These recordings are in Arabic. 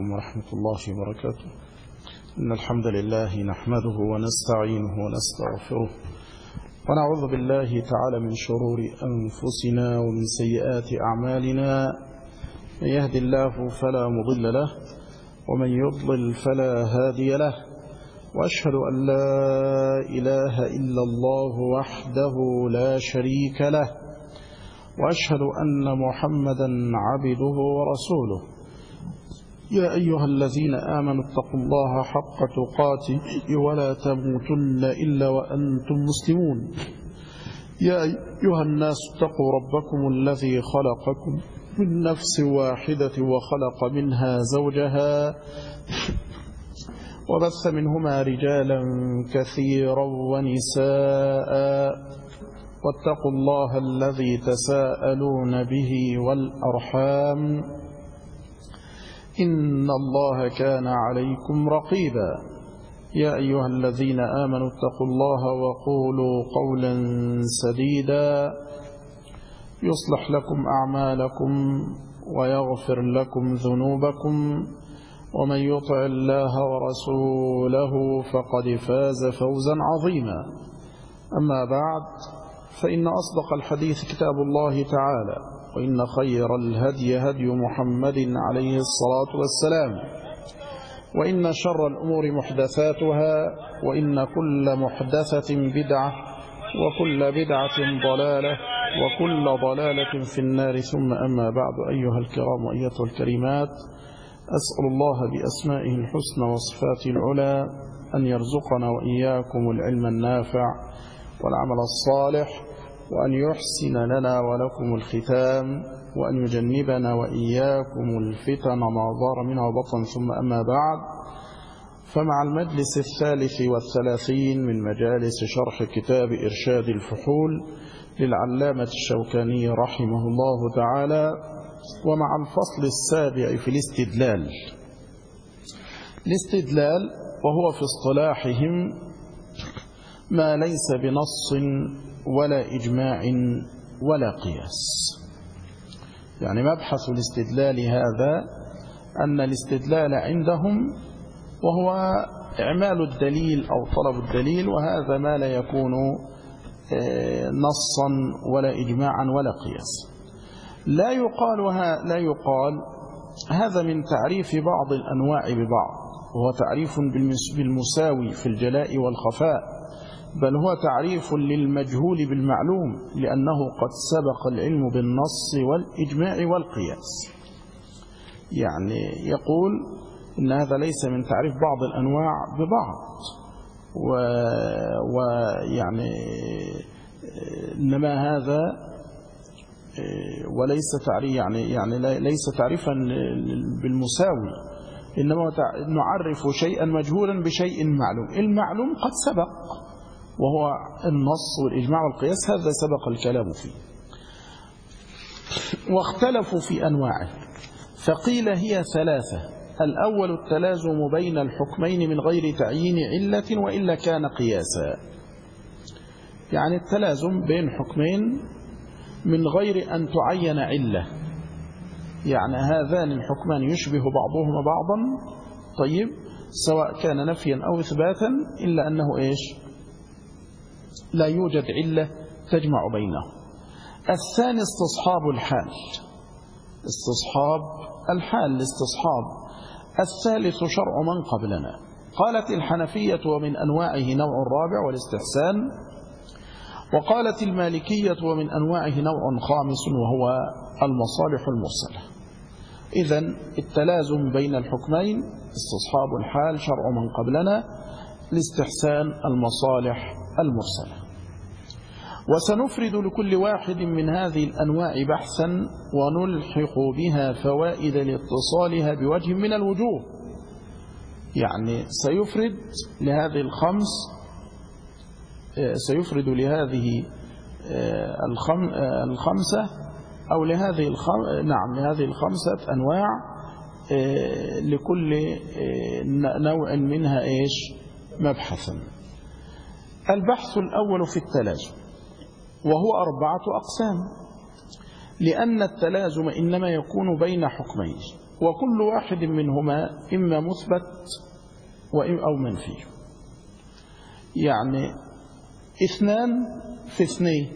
عليكم ورحمة الله وبركاته. إن الحمد لله نحمده ونستعينه ونستغفره ونعوذ بالله تعالى من شرور أنفسنا ومن سيئات أعمالنا. من يهد الله فلا مضل له ومن يضلل فلا هادي له، وأشهد أن لا إله إلا الله وحده لا شريك له، وأشهد أن محمدا عبده ورسوله. يا أيها الذين آمنوا اتقوا الله حق تقاته ولا تموتن إلا وأنتم مسلمون. يا أيها الناس اتقوا ربكم الذي خلقكم من نفس واحدة وخلق منها زوجها وبث منهما رجالا كثيرا ونساء، واتقوا الله الذي تساءلون به والأرحام إن الله كان عليكم رقيبا. يا أيها الذين آمنوا اتقوا الله وقولوا قولا سديدا يصلح لكم أعمالكم ويغفر لكم ذنوبكم، ومن يطع الله ورسوله فقد فاز فوزا عظيما. أما بعد، فإن أصدق الحديث كتاب الله تعالى، وإن خير الهدي هدي محمد عليه الصلاة والسلام، وإن شر الأمور محدثاتها، وإن كل محدثة بدعة، وكل بدعة ضلالة، وكل ضلالة في النار. ثم أما بعد، أيها الكرام وأيتها الكريمات، أسأل الله بأسمائه الحسنى وصفاته العلى أن يرزقنا وإياكم العلم النافع والعمل الصالح، وأن يحسن لنا ولكم الختام، وأن يجنبنا وإياكم الفتن ما ظهر منها وبطن. ثم أما بعد، فمع المجلس 33 من مجالس شرح كتاب إرشاد الفحول للعلامة الشوكاني رحمه الله تعالى، ومع الفصل 7 في الاستدلال، وهو في اصطلاحهم ما ليس بنص ولا إجماع ولا قياس. يعني مبحث الاستدلال هذا أن الاستدلال عندهم وهو إعمال الدليل أو طلب الدليل، وهذا ما لا يكون نصا ولا إجماعا ولا قياس. لا يقال هذا من تعريف بعض الأنواع ببعض، وهو تعريف بالمساوي في الجلاء والخفاء، بل هو تعريف للمجهول بالمعلوم، لأنه قد سبق العلم بالنص والإجماع والقياس. يعني يقول إن هذا ليس من تعريف بعض الأنواع ببعض، ويعني إنما هذا وليس تعريف يعني ليس تعريفا بالمساوي، إنما نعرف شيئا مجهولا بشيء معلوم. المعلوم قد سبق، وهو النص والإجماع والقياس، هذا سبق الكلام فيه. واختلفوا في أنواعه، فقيل هي 3. الأول التلازم بين الحكمين من غير تعيين علة وإلا كان قياسا. يعني التلازم بين حكمين من غير أن تعين علة، يعني هذان الحكمان يشبه بعضهما بعضا، طيب، سواء كان نفيا أو إثباتا، إلا أنه إيش؟ لا يوجد علة تجمع بينهم. الثاني استصحاب الحال، الاستصحاب. الثالث شرع من قبلنا. قالت الحنفية ومن أنواعه نوع رابع والاستحسان، وقالت المالكية ومن أنواعه نوع خامس وهو المصالح المرسلة. إذن التلازم بين الحكمين استصحاب الحال، شرع من قبلنا، الاستحسان، المصالح المرسلة. وسنفرد لكل واحد من هذه الأنواع بحثا، ونلحق بها فوائد لاتصالها بوجه من الوجوه. يعني سيفرد لهذه الخمسة، أو لهذه الخمسة أنواع، لكل نوع منها إيش؟ مبحثا. البحث الأول في التلازم، وهو 4 أقسام، لأن التلازم إنما يكون بين حكمين، وكل واحد منهما إما مثبت أو منفي. يعني اثنان في اثنين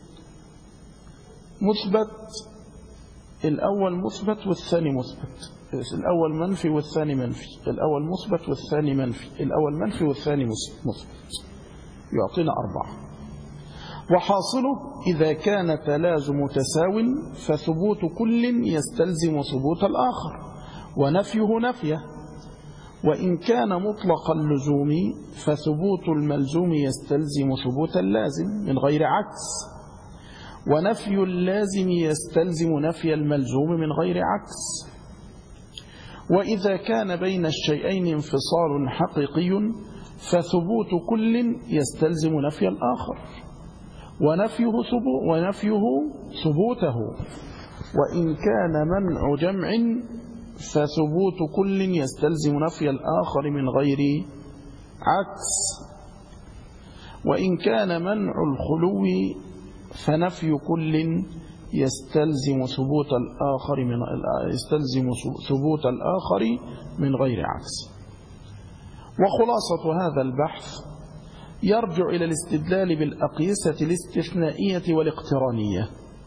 مثبت، الأول مثبت والثاني مثبت، الأول منفي والثاني منفي، الأول مثبت والثاني منفي، الأول منفي والثاني مثبت، يعطينا 4. وحاصله إذا كان تلازم متساو فثبوت كل يستلزم ثبوت الآخر ونفيه نفيه، وإن كان مطلق اللزوم فثبوت الملزوم يستلزم ثبوت اللازم من غير عكس، ونفي اللازم يستلزم نفي الملزوم من غير عكس. وإذا كان بين الشيئين انفصال حقيقي فثبوت كل يستلزم نفي الآخر ونفيه ثبوته، وإن كان منع جمع فثبوت كل يستلزم نفي الآخر من غير عكس، وإن كان منع الخلو فنفي كل يستلزم ثبوت الآخر من غير عكس. وخلاصة هذا البحث يرجع إلى الاستدلال بالأقيسة الاستثنائية والاقترانية،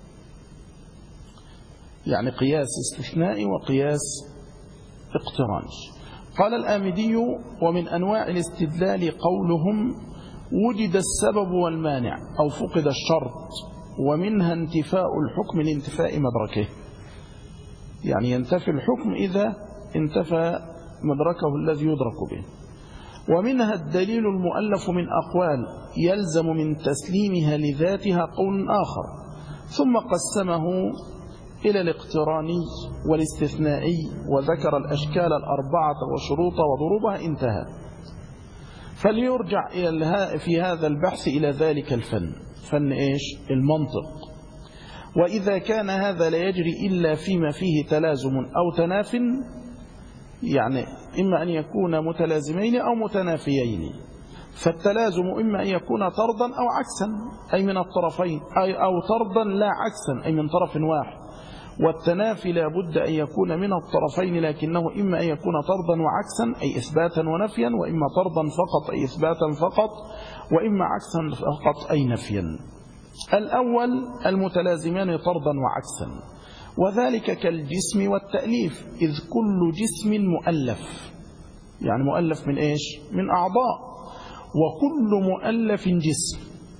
يعني قياس استثنائي وقياس اقتراني. قال الآمدي: ومن أنواع الاستدلال قولهم وجد السبب والمانع أو فقد الشرط، ومنها انتفاء الحكم لانتفاء مدركه، يعني ينتفي الحكم إذا انتفى مدركه الذي يدرك به. ومنها الدليل المؤلف من أقوال يلزم من تسليمها لذاتها قول آخر، ثم قسمه إلى الاقتراني والاستثنائي وذكر الأشكال 4 وشروط وضروبها، انتهى. فليرجع في هذا البحث إلى ذلك فن إيش؟ المنطق. وإذا كان هذا لا يجري إلا فيما فيه تلازم أو تناف، يعني إما أن يكون متلازمين أو متنافيين، فالتلازم إما أن يكون طردا أو عكسا أي من الطرفين، أو طردا لا عكسا أي من طرف واحد، والتنافي لا بد أن يكون من الطرفين، لكنه إما أن يكون طردا وعكسا أي إثباتا ونفيا، وإما طردا فقط أي إثباتا فقط، وإما عكسا فقط أي نفيا. الأول المتلازمان طردا وعكسا، وذلك كالجسم والتأليف، إذ كل جسم مؤلف، يعني مؤلف من إيش؟ من أعضاء، وكل مؤلف جسم،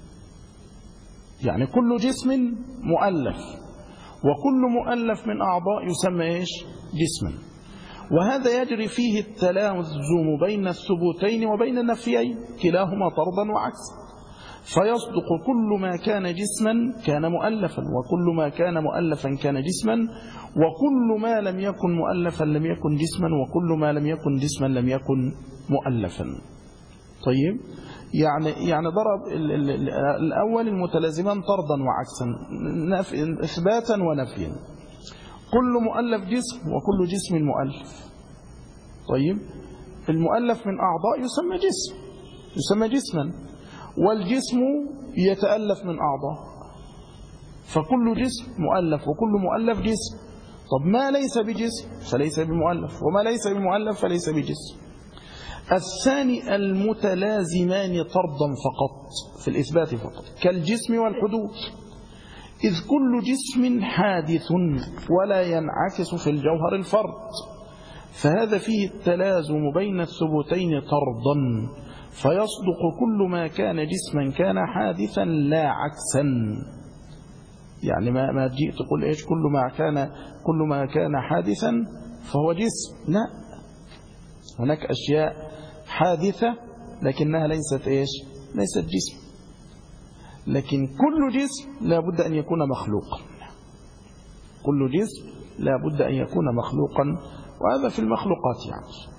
يعني كل جسم مؤلف، وكل مؤلف من أعضاء يسمى إيش؟ جسما. وهذا يجري فيه التلازم بين الثبوتين وبين النفيين كلاهما طردا وعكسا، فيصدق كل ما كان جسما كان مؤلفا، وكل ما كان مؤلفا كان جسما، وكل ما لم يكن مؤلفا لم يكن جسما، وكل ما لم يكن جسما لم يكن مؤلفا. طيب، يعني ضرب الأول المتلازمان طردا وعكسا، إثباتا ونفيا. كل مؤلف جسم وكل جسم مؤلف. طيب، المؤلف من أعضاء يسمى جسما، والجسم يتألف من أعضاء، فكل جسم مؤلف وكل مؤلف جسم. طب ما ليس بجسم فليس بمؤلف، وما ليس بمؤلف فليس بجسم. الثاني المتلازمان طردا فقط في الإثبات فقط، كالجسم والحدوث، إذ كل جسم حادث ولا ينعكس في الجوهر الفرد، فهذا فيه التلازم بين الثبوتين طردا، فيصدق كل ما كان جسما كان حادثا لا عكسا. يعني ما تجي تقول إيش كل ما كان حادثا فهو جسم، لا، هناك أشياء حادثة لكنها ليست جسم. لكن كل جسم لا بد أن يكون مخلوقا، كل جسم لا بد أن يكون مخلوقا، وهذا في المخلوقات يعني.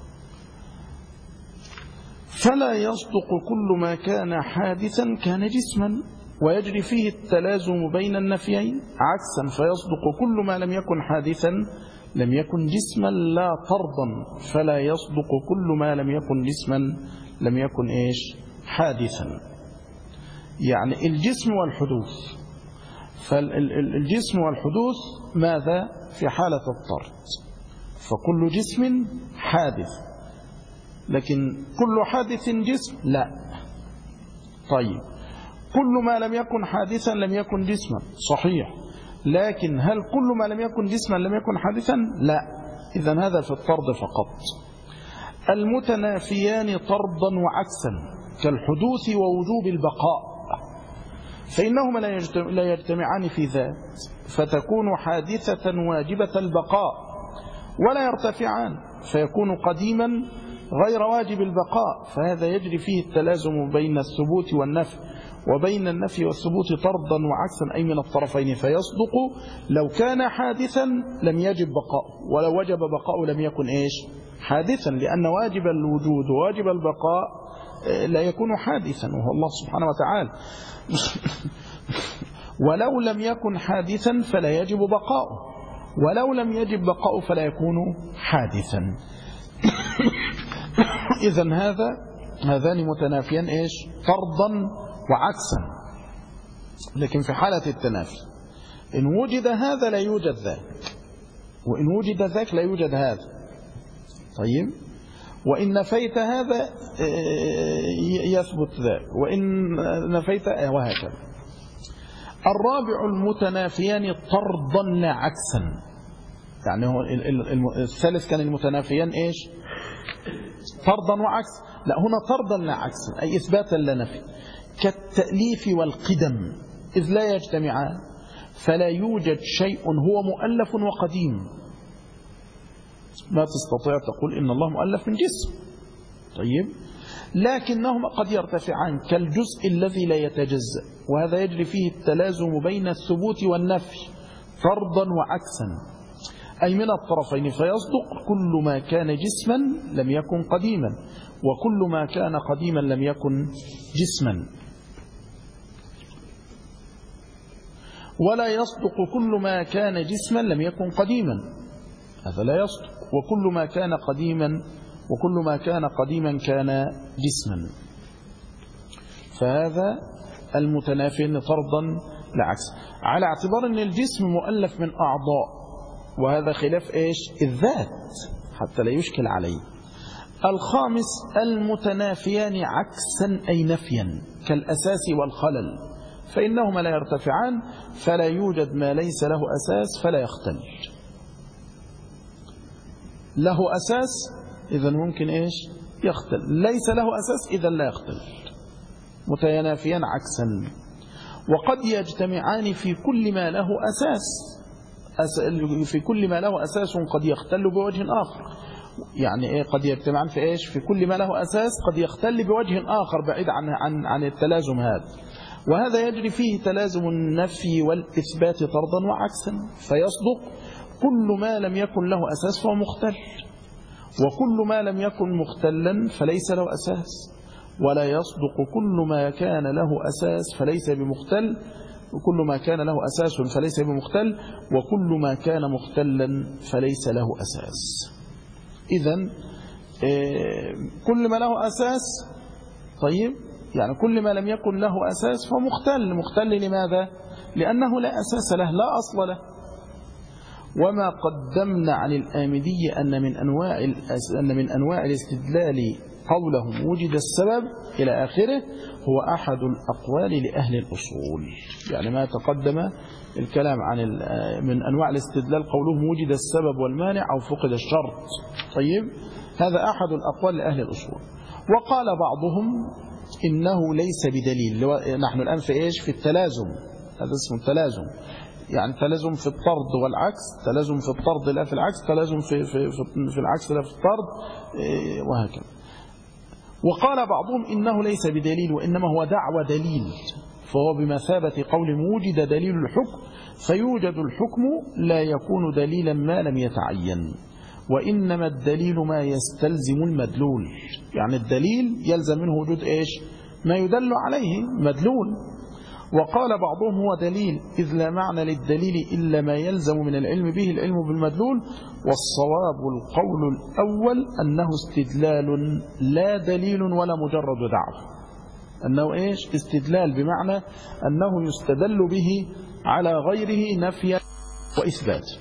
فلا يصدق كل ما كان حادثا كان جسما، ويجري فيه التلازم بين النفيين عكسا، فيصدق كل ما لم يكن حادثا لم يكن جسما لا طردا، فلا يصدق كل ما لم يكن جسما لم يكن حادثا. يعني الجسم والحدوث، فالجسم والحدوث ماذا في حالة الطرد؟ فكل جسم حادث، لكن كل حادث جسم لا. طيب كل ما لم يكن حادثا لم يكن جسما، صحيح، لكن هل كل ما لم يكن جسما لم يكن حادثا؟ لا. إذن هذا في الطرد فقط. المتنافيان طردا وعكسا كالحدوث ووجوب البقاء، فإنهما لا يجتمعان في ذات، فتكون حادثة واجبة البقاء ولا يرتفعان، فيكون قديما غير واجب البقاء، فهذا يجري فيه التلازم بين الثبوت والنفي، وبين النفي والثبوت طردا وعكسا أي من الطرفين، فيصدق لو كان حادثا لم يجب بقاء، ولو وجب بقاء لم يكن حادثا، لأن واجب الوجود وواجب البقاء لا يكون حادثا وهو الله سبحانه وتعالى. ولو لم يكن حادثا فلا يجب بقاؤه، ولو لم يجب بقاؤه فلا يكون حادثا. إذن هذان متنافيان طردا وعكسا. لكن في حالة التنافي إن وجد هذا لا يوجد ذاك، وإن وجد ذاك لا يوجد هذا. طيب وإن نفيت هذا يثبت ذاك، وإن نفيت وهكذا. الرابع المتنافيان طردا لا عكسا، يعني هو الثالث كان المتنافيان طردا وعكس، لا هنا طردا لا عكسا أي إثباتا لا نفي، كالتأليف والقدم إذ لا يجتمعان، فلا يوجد شيء هو مؤلف وقديم. ما تستطيع تقول إن الله مؤلف من جسم، طيب، لكنهما قد يرتفعان كالجزء الذي لا يتجزأ، وهذا يجري فيه التلازم بين الثبوت والنفي طردا وعكسا أي من الطرفين، فيصدق كل ما كان جسما لم يكن قديما، وكل ما كان قديما لم يكن جسما. ولا يصدق كل ما كان جسما لم يكن قديما، هذا لا يصدق، وكل ما كان قديما كان جسما. فهذا المتنافين طردا لعكس، على اعتبار أن الجسم مؤلف من أعضاء، وهذا خلاف الذات حتى لا يشكل عليه. الخامس المتنافيان عكسا أي نفيا كالأساس والخلل، فإنهما لا يرتفعان، فلا يوجد ما ليس له أساس فلا يختل. له أساس إذن ممكن يختل، ليس له أساس إذن لا يختل. متنافيان عكسا. وقد يجتمعان في كل ما له أساس، في كل ما له أساس قد يختل بوجه آخر، يعني قد يجتمعان في كل ما له أساس قد يختل بوجه آخر بعيد عن التلازم هذا، وهذا يجري فيه تلازم النفي والإثبات طردا وعكسا، فيصدق كل ما لم يكن له أساس فهو مختل، وكل ما لم يكن مختلا فليس له أساس، ولا يصدق كل ما كان له أساس فليس بمختل، وكل ما كان له أساس فليس بمختل، وكل ما كان مختلا فليس له أساس. إذن كل ما له أساس، طيب، يعني كل ما لم يكن له أساس فهو مختل لماذا؟ لأنه لا أساس له، لا أصل له. وما قدمنا عن الآمدي أن من أنواع الاستدلال قولهم وجد السبب إلى آخره هو أحد الأقوال لأهل الأصول، يعني ما تقدم الكلام عن من أنواع الاستدلال قولهم وجد السبب والمانع أو فقد الشرط. طيب هذا أحد الأقوال لأهل الأصول. وقال بعضهم إنه ليس بدليل. نحن الآن في التلازم، هذا اسمه التلازم، يعني تلازم في الطرد والعكس، تلازم في الطرد لا في العكس، تلازم في العكس لا في الطرد، وهكذا. وقال بعضهم إنه ليس بدليل وإنما هو دعوى دليل، فهو بمثابة قول وجد دليل الحكم، فيوجد الحكم لا يكون دليلا ما لم يتعين، وإنما الدليل ما يستلزم المدلول، يعني الدليل يلزم منه وجود ما يدل عليه مدلول. وقال بعضهم هو دليل إذ لا معنى للدليل إلا ما يلزم من العلم به العلم بالمدلول، والصواب القول الأول أنه استدلال لا دليل ولا مجرد دعوة، أنه استدلال بمعنى أنه يستدل به على غيره نفيا وإثبات.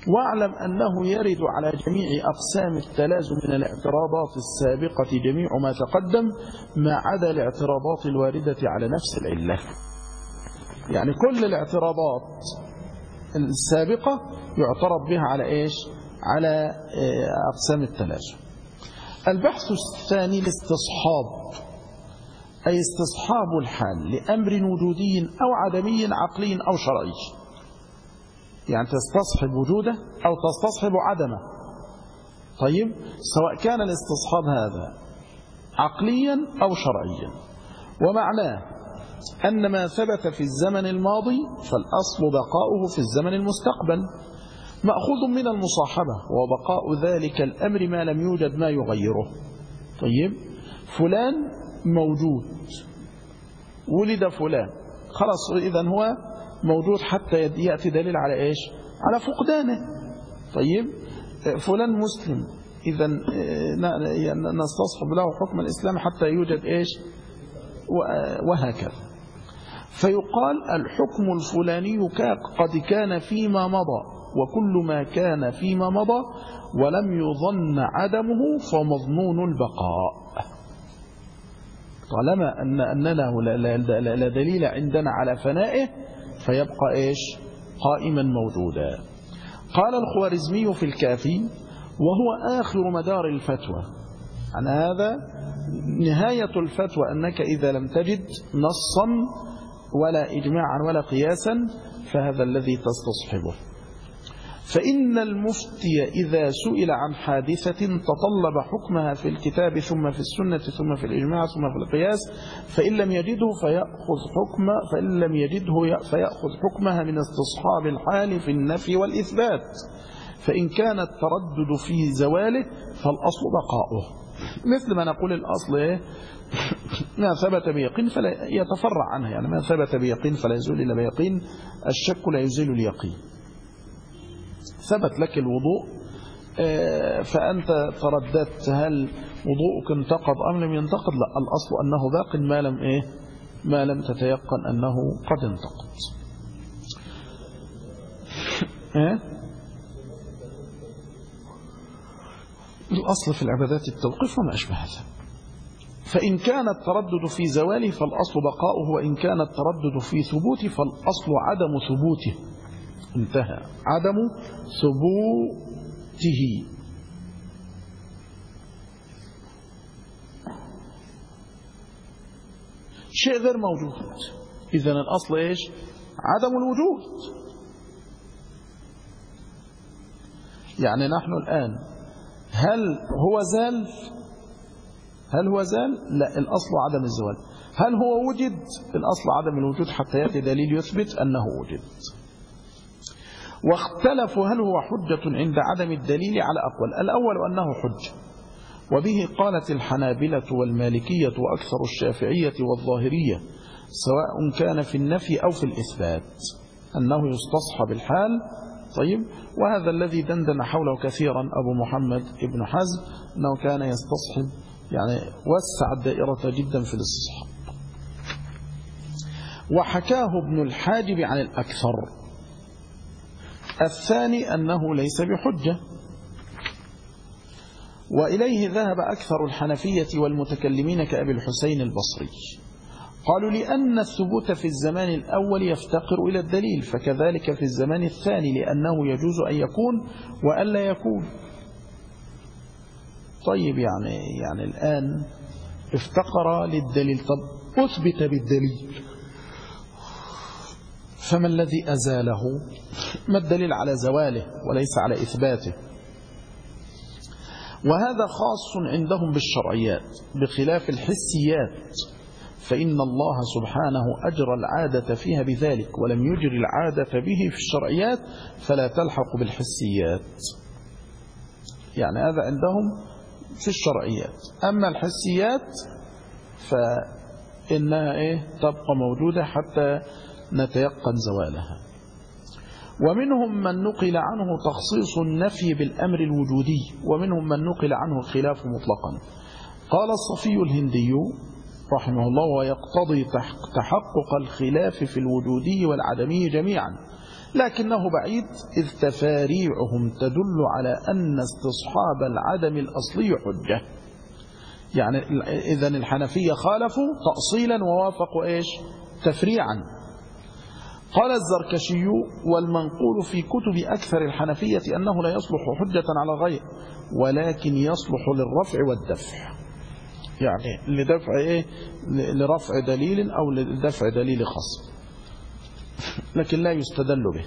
واعلم أنه يرد على جميع أقسام التلازم من الاعتراضات السابقة جميع ما تقدم ما عدا الاعتراضات الواردة على نفس العلة. يعني كل الاعتراضات السابقة يعترض بها على إيش؟ على أقسام التلازم. البحث الثاني الاستصحاب، أي استصحاب الحال لأمر وجودي أو عدمي عقلي أو شرعي. يعني تستصحب وجوده أو تستصحب عدمه. طيب، سواء كان الاستصحاب هذا عقليا أو شرعيا. ومعناه أن ما ثبت في الزمن الماضي فالأصل بقاؤه في الزمن المستقبل، مأخوذ من المصاحبة، وبقاء ذلك الأمر ما لم يوجد ما يغيره. طيب، فلان موجود، ولد فلان، خلاص إذن هو موجود حتى يأتي دليل على إيش؟ على فقدانه. طيب، فلان مسلم، إذن نستصحب له حكم الإسلام حتى يوجد إيش؟ وهكذا. فيقال الحكم الفلاني قد كان فيما مضى، وكل ما كان فيما مضى ولم يظن عدمه فمظنون البقاء، طالما أننا لا دليل عندنا على فنائه فيبقى إيش؟ قائما موجودا. قال الخوارزمي في الكافي: وهو آخر مدار الفتوى. عن هذا نهاية الفتوى أنك إذا لم تجد نصا ولا إجماعا ولا قياسا فهذا الذي تستصحبه. فإن المفتي إذا سئل عن حادثة تطلب حكمها في الكتاب ثم في السنة ثم في الإجماع ثم في القياس، فإن لم يجده فيأخذ حكمها من استصحاب الحال في النفي والإثبات. فإن كان التردد في زواله فالأصل بقاؤه. مثل ما نقول الأصل إيه؟ ما ثبت بيقين فلا يتفرع عنها، يعني ما ثبت بيقين فلا يزول إلا بيقين، الشك لا يزيل اليقين. ثبت لك الوضوء فأنت ترددت هل وضوءك انتقض أم لم ينتقض؟ لا، الأصل أنه باق ما لم تتيقن أنه قد انتقض. الأصل في العبادات التوقيف وما أشبه هذا. فإن كان التردد في زواله فالأصل بقاؤه، وإن كان التردد في ثبوته فالأصل عدم ثبوته. انتهى، عدم ثبوته. شيء غير موجود، إذن الأصل إيش؟ عدم الوجود. يعني نحن الآن هل هو زال؟ لا، الأصل عدم الزوال. هل هو وجد؟ الأصل عدم الوجود حتى يأتي دليل يثبت أنه وجد. واختلفوا هل هو حجة عند عدم الدليل على أقوال. الأول أنه حجة، وبه قالت الحنابلة والمالكية وأكثر الشافعية والظاهرية، سواء كان في النفي أو في الإثبات، أنه يستصحب الحال. طيب، وهذا الذي دندن حوله كثيرا أبو محمد ابن حزم، أنه كان يستصحب، يعني وسع الدائرة جدا في الاستصحاب. وحكاه ابن الحاجب عن الأكثر. الثاني أنه ليس بحجة، وإليه ذهب أكثر الحنفية والمتكلمين كأبي الحسين البصري. قالوا لأن الثبوت في الزمان الأول يفتقر إلى الدليل، فكذلك في الزمان الثاني لأنه يجوز أن يكون وألا يكون. طيب، يعني الآن افتقر للدليل، طب أثبت بالدليل، فما الذي أزاله؟ ما الدليل على زواله وليس على إثباته؟ وهذا خاص عندهم بالشرعيات بخلاف الحسيات، فإن الله سبحانه أجرى العادة فيها بذلك ولم يجري العادة به في الشرعيات، فلا تلحق بالحسيات. يعني هذا عندهم في الشرعيات. أما الحسيات فإنها تبقى موجودة حتى نتيقن زوالها. ومنهم من نقل عنه تخصيص النفي بالأمر الوجودي، ومنهم من نقل عنه الخلاف مطلقا. قال الصفي الهندي رحمه الله: ويقتضي تحقق الخلاف في الوجودي والعدمي جميعا، لكنه بعيد، إذ تفاريعهم تدل على أن استصحاب العدم الأصلي حجة. يعني إذن الحنفية خالفوا تأصيلا ووافقوا إيش؟ تفريعا. قال الزركشي: والمنقول في كتب أكثر الحنفية أنه لا يصلح حجة على غير، ولكن يصلح للرفع والدفع. يعني لدفع إيه؟ لرفع دليل أو لدفع دليل خاص، لكن لا يستدل به.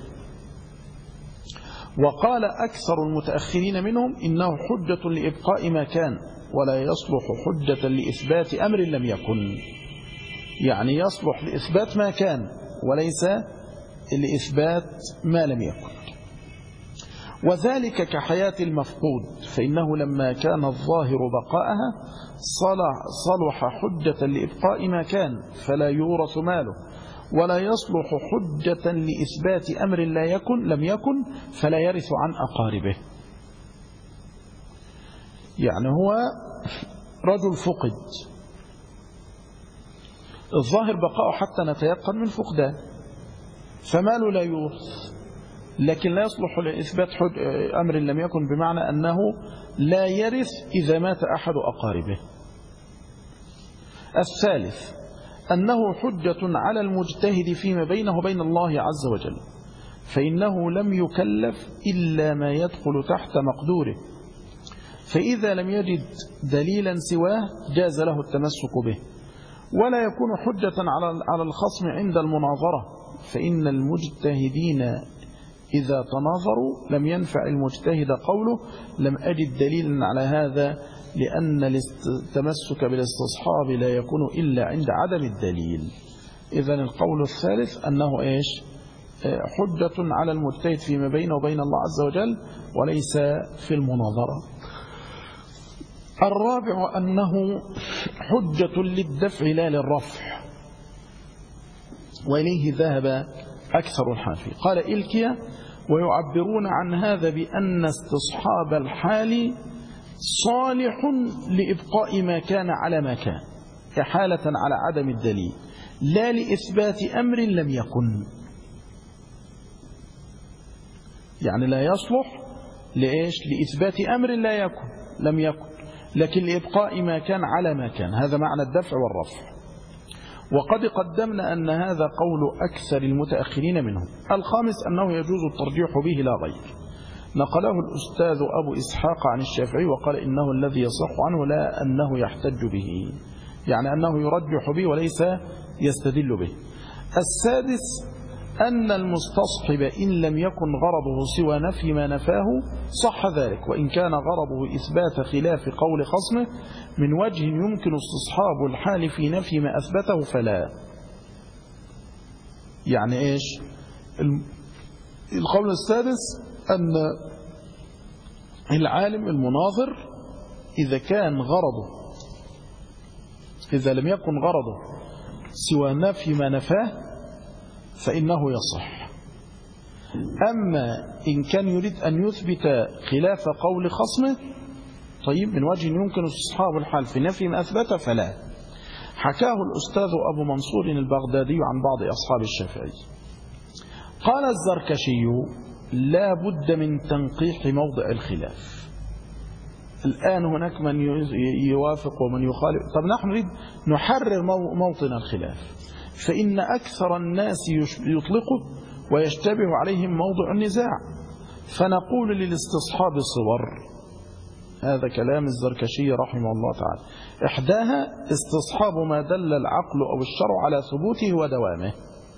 وقال أكثر المتأخرين منهم إنه حجة لإبقاء ما كان، ولا يصلح حجة لإثبات أمر لم يكن. يعني يصلح لإثبات ما كان وليس لإثبات ما لم يكن. وذلك كحياة المفقود، فإنه لما كان الظاهر بقاءها صلح حجة لإبقاء ما كان، فلا يورث ماله. ولا يصلح حجة لإثبات أمر لم يكن، فلا يرث عن أقاربه. يعني هو رجل فقد، الظاهر بقاءه حتى نتيقن من فقدان، فماله لا يورث، لكن لا يصلح لإثبات أمر لم يكن، بمعنى أنه لا يرث إذا مات أحد أقاربه. الثالث أنه حجة على المجتهد فيما بينه وبين الله عز وجل، فإنه لم يكلف إلا ما يدخل تحت مقدوره، فإذا لم يجد دليلا سواه جاز له التمسك به. ولا يكون حجة على الخصم عند المناظرة، فإن المجتهدين إذا تناظروا لم ينفع المجتهد قوله لم أجد دليلا على هذا، لأن التمسك بالاستصحاب لا يكون إلا عند عدم الدليل. إذن القول الثالث أنه إيش؟ حجة على المجتهد فيما بينه وبين الله عز وجل، وليس في المناظرة. الرابع أنه حجة للدفع لا للرفع، وإليه ذهب أكثر الحنفية. قال إلكيا: ويعبرون عن هذا بأن استصحاب الحال صالح لإبقاء ما كان على ما كان، إحالة على عدم الدليل، لا لإثبات أمر لم يكن. يعني لا يصلح لإيش؟ لإثبات أمر لم يكن، لكن لإبقاء ما كان على ما كان. هذا معنى الدفع والرفع. وقد قدمنا أن هذا قول أكثر المتأخرين منهم. الخامس أنه يجوز الترجيح به لا غير. نقله الأستاذ أبو إسحاق عن الشافعي وقال إنه الذي يصح عنه، لا أنه يحتج به، يعني أنه يرجح به وليس يستدل به. السادس أن المستصحب إن لم يكن غرضه سوى نفي ما نفاه صح ذلك، وإن كان غرضه إثبات خلاف قول خصمه من وجه يمكن استصحاب الحال في نفي ما أثبته فلا. يعني إيش؟ القول السادس أن العالم المناظر إذا لم يكن غرضه سوى نفي ما نفاه فإنه يصح. أما إن كان يريد أن يثبت خلاف قول خصمه طيب من وجه يمكن استصحاب الحال في نفي ما أثبت فلا. حكاه الأستاذ أبو منصور البغدادي عن بعض أصحاب الشافعي. قال الزركشي: لا بد من تنقيح موضع الخلاف. الآن هناك من يوافق ومن يخالف، طب نحن نريد نحرر موطن الخلاف، فإن أكثر الناس يطلقه ويشتبه عليهم موضع النزاع، فنقول للاستصحاب صور. هذا كلام الزركشي رحمه الله تعالى. إحداها استصحاب ما دل العقل أو الشرع على ثبوته ودوامه،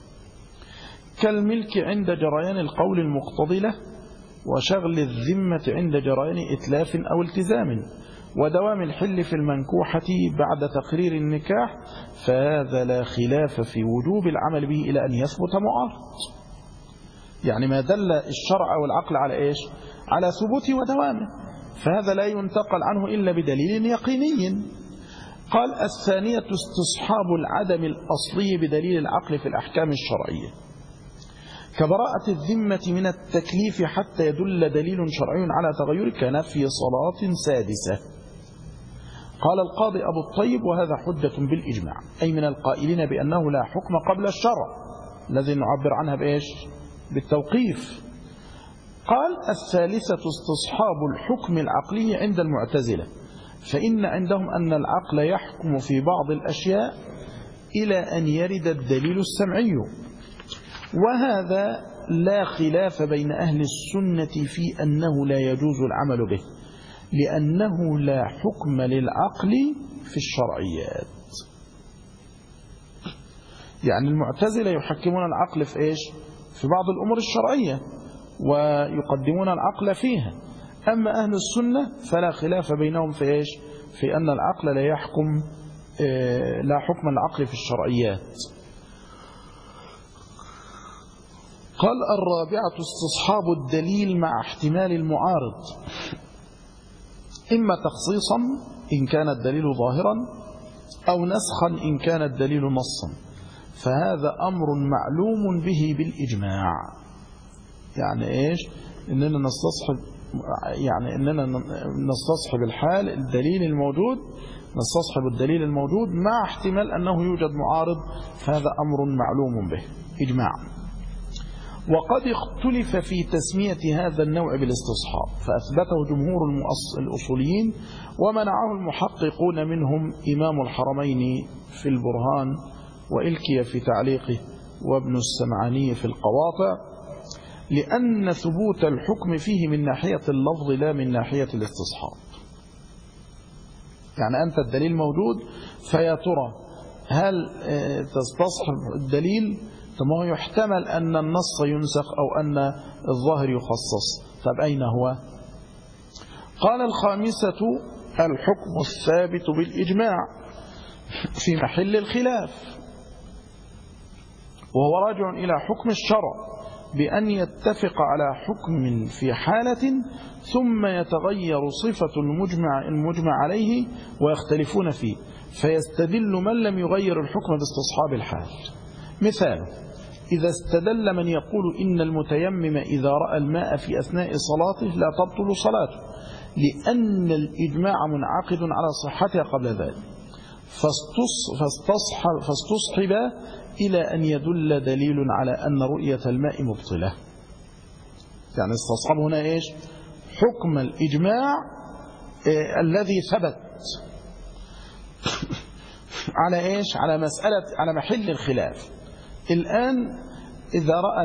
كالملك عند جريان القول المقتضي له، وشغل الذمة عند جريان إتلاف أو التزام، ودوام الحل في المنكوحة بعد تقرير النكاح، فهذا لا خلاف في وجوب العمل به إلى أن يثبت معارض. يعني ما دل الشرع والعقل على إيش؟ على ثبوته ودوامه، فهذا لا ينتقل عنه إلا بدليل يقيني. قال: الثانية استصحاب العدم الأصلي بدليل العقل في الأحكام الشرعية، كبراءة الذمة من التكليف حتى يدل دليل شرعي على تغير، كنفي صلاة سادسة. قال القاضي أبو الطيب: وهذا حجة بالإجماع، أي من القائلين بأنه لا حكم قبل الشرع، الذي نعبر عنها بإيش؟ بالتوقيف. قال الثالثة استصحاب الحكم العقلي عند المعتزلة، فإن عندهم أن العقل يحكم في بعض الأشياء إلى أن يرد الدليل السمعي، وهذا لا خلاف بين أهل السنة في أنه لا يجوز العمل به، لأنه لا حكم للعقل في الشرعيات. يعني المعتزلة يحكمون العقل في إيش؟ في بعض الأمور الشرعية ويقدمون العقل فيها، أما أهل السنة فلا خلاف بينهم في إيش؟ في أن العقل لا يحكم، لا حكم العقل في الشرعيات. قال الرابعة استصحاب الدليل مع احتمال المعارض، إما تخصيصا إن كان الدليل ظاهرا أو نسخا إن كان الدليل نصا، فهذا أمر معلوم به بالإجماع. يعني إيش؟ إننا نستصحب الحال الدليل الموجود، نستصحب الدليل الموجود مع احتمال أنه يوجد معارض، فهذا أمر معلوم به إجماع. وقد اختلف في تسمية هذا النوع بالاستصحاب، فأثبته جمهور الأصوليين ومنعه المحققون منهم إمام الحرمين في البرهان، وإلكي في تعليقه، وابن السمعاني في القواطع، لأن ثبوت الحكم فيه من ناحية اللفظ لا من ناحية الاستصحاب. يعني أنت الدليل موجود، فيا ترى هل تستصحب الدليل؟ ثم هو يحتمل أن النص ينسخ أو أن الظاهر يخصص، طب أين هو؟ قال الخامسة الحكم الثابت بالإجماع في محل الخلاف، وهو راجع إلى حكم الشرع بأن يتفق على حكم في حالة ثم يتغير صفة المجمع عليه ويختلفون فيه، فيستدل من لم يغير الحكم باستصحاب الحال. مثال: إذا استدل من يقول إن المتيمم إذا رأى الماء في أثناء صلاته لا تبطل صلاته لأن الإجماع منعقد على صحتها قبل ذلك، فاستصحب إلى أن يدل دليل على أن رؤية الماء مبطلة. يعني استصحب هنا إيش؟ حكم الإجماع الذي ثبت على إيش؟ على مسألة، على محل الخلاف. الآن إذا رأى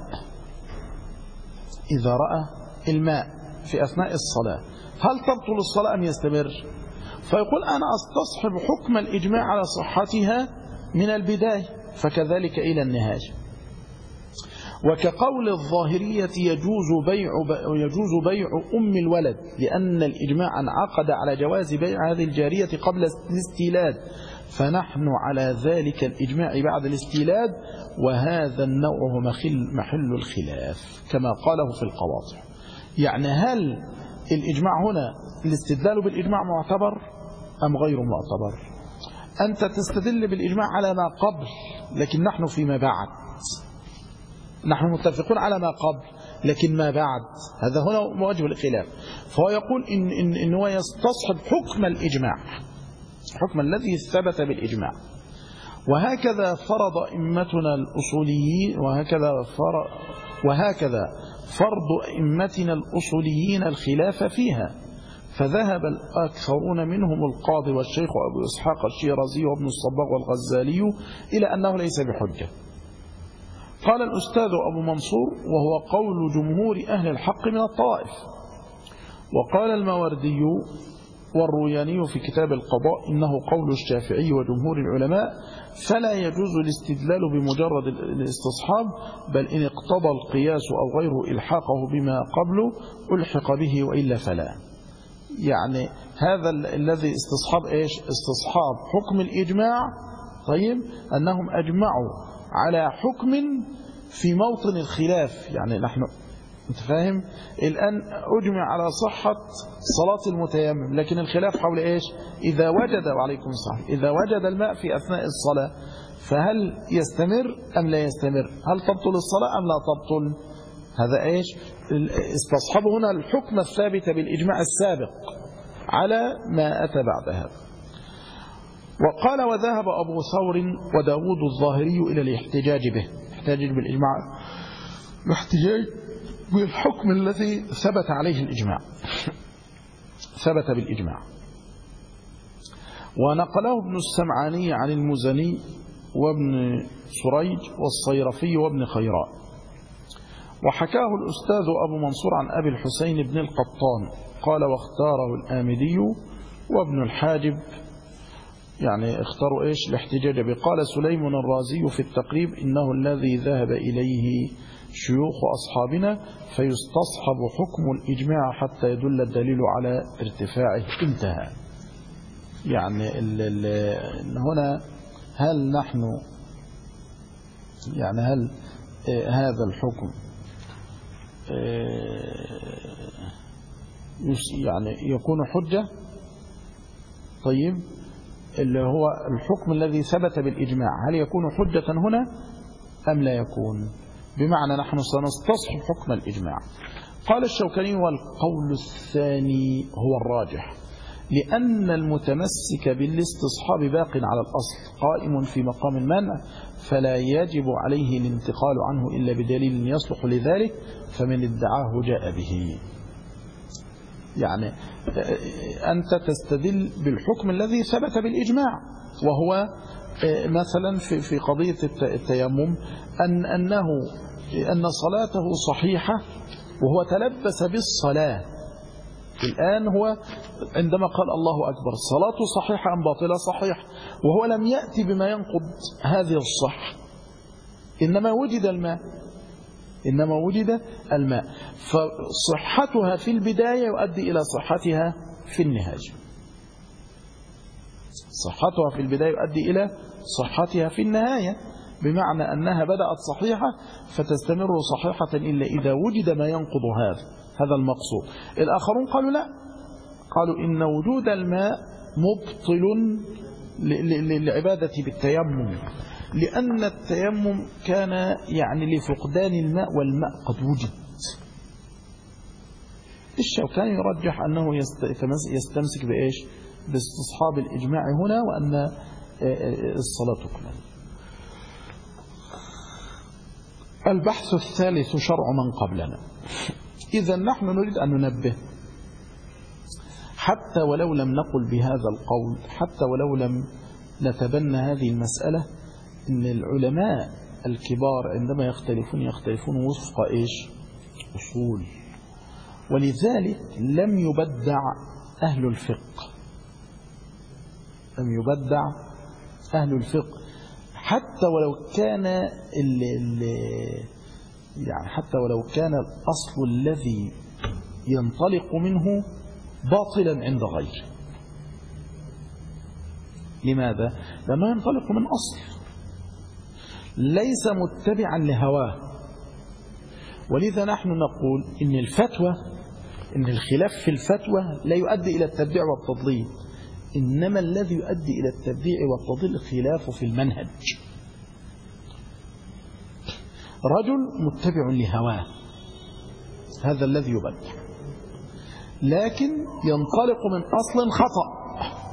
الماء في أثناء الصلاة، هل تبطل الصلاة أم يستمر؟ فيقول أنا أستصحب حكم الإجماع على صحتها من البداية، فكذلك إلى النهاية. وكقول الظاهرية يجوز بيع أم الولد لأن الإجماع انعقد على جواز بيع هذه الجارية قبل الاستيلاد، فنحن على ذلك الإجماع بعد الاستيلاد، وهذا النوع هو محل الخلاف كما قاله في القواطع. يعني هل الإجماع هنا الاستدلال بالإجماع معتبر أم غير معتبر؟ أنت تستدل بالإجماع على ما قبل، لكن نحن فيما بعد، نحن متفقون على ما قبل، لكن ما بعد هذا هنا موجه الخلاف. فهو يقول إن هو يستصحب حكم الإجماع، حكم الذي ثبت بالإجماع. وهكذا فرض أئمتنا الأصوليين، وهكذا فرض أئمتنا الأصوليين الخلاف فيها، فذهب الأكثرون منهم القاضي والشيخ وأبو إسحاق الشيرازي وابن الصباغ والغزالي إلى أنه ليس بحجة. قال الأستاذ أبو منصور: وهو قول جمهور أهل الحق من الطوائف. وقال الماوردي والروياني في كتاب القضاء: إنه قول الشافعي وجمهور العلماء، فلا يجوز الاستدلال بمجرد الاستصحاب، بل إن اقتضى القياس أو غيره إلحاقه بما قبله ألحق به وإلا فلا. يعني هذا الذي استصحاب إيش؟ استصحاب حكم الإجماع. طيب، أنهم أجمعوا على حكم في موطن الخلاف. يعني نحن متفاهم الآن أجمع على صحة صلاة المتيمم، لكن الخلاف حول إيش؟ إذا وجد، وعليكم السلام، إذا وجد الماء في أثناء الصلاة فهل يستمر أم لا يستمر؟ هل تبطل الصلاة أم لا تبطل؟ هذا إيش؟ استصحب هنا الحكم الثابت بالإجماع السابق على ما أتى بعد هذا. وقال: وذهب أبو ثور وداود الظاهري إلى الاحتجاج به، احتجاج بالإجماع الاحتجاج بالحكم الذي ثبت عليه الإجماع، ثبت بالإجماع. ونقله ابن السمعاني عن المزني وابن سريج والصيرفي وابن خيراء. وحكاه الأستاذ أبو منصور عن أبي الحسين بن القطان قال: واختاره الآمدي وابن الحاجب، يعني اختاروا إيش الاحتجاج به. قال سليم الرازي في التقريب: إنه الذي ذهب إليه شيوخ أصحابنا، فيستصحب حكم الإجماع حتى يدل الدليل على ارتفاعه. انتهى. يعني هنا هل نحن يعني هل هذا الحكم يعني يكون حجة؟ طيب، اللي هو الحكم الذي ثبت بالإجماع هل يكون حجة هنا أم لا يكون؟ بمعنى نحن سنستصحب حكم الإجماع. قال الشوكاني: والقول الثاني هو الراجح، لأن المتمسك بالاستصحاب باق على الأصل قائم في مقام المنع، فلا يجب عليه الانتقال عنه إلا بدليل يصلح لذلك، فمن ادعاه جاء به. يعني أنت تستدل بالحكم الذي ثبت بالإجماع، وهو مثلا في قضية التيمم أن صلاته صحيحة وهو تلبس بالصلاة. الآن هو عندما قال الله أكبر صلاته صحيحة أم باطلة؟ صحيح، وهو لم يأتي بما ينقض هذه الصحة، إنما وجد الماء، فصحتها في البداية يؤدي إلى صحتها في النهاية. صحتها في البداية يؤدي إلى صحتها في النهاية، بمعنى أنها بدأت صحيحة فتستمر صحيحة إلا إذا وجد ما ينقض هذا المقصود. الآخرون قالوا لا، قالوا إن وجود الماء مبطل للعبادة بالتيمم، لأن التيمم كان يعني لفقدان الماء والماء قد وجد. الشوكاني يرجح أنه يستمسك بإيش؟ باستصحاب الإجماع هنا، وأن الصلاة تكمل. البحث الثالث شرع من قبلنا. إذا نحن نريد أن ننبه، حتى ولو لم نقل بهذا القول، حتى ولو لم نتبنى هذه المسألة، إن العلماء الكبار عندما يختلفون وفق إيش؟ أصول. ولذلك لم يبدع أهل الفقه، حتى ولو كان حتى ولو كان الأصل الذي ينطلق منه باطلا عند غيره. لماذا؟ لما ينطلق من أصل ليس متبعا لهواه. ولذا نحن نقول إن الخلاف في الفتوى لا يؤدي إلى التبديع والتضليل، إنما الذي يؤدي إلى التبديع والتضليل الخلاف في المنهج. رجل متبع لهواه، هذا الذي يبدع، لكن ينطلق من أصل خطأ.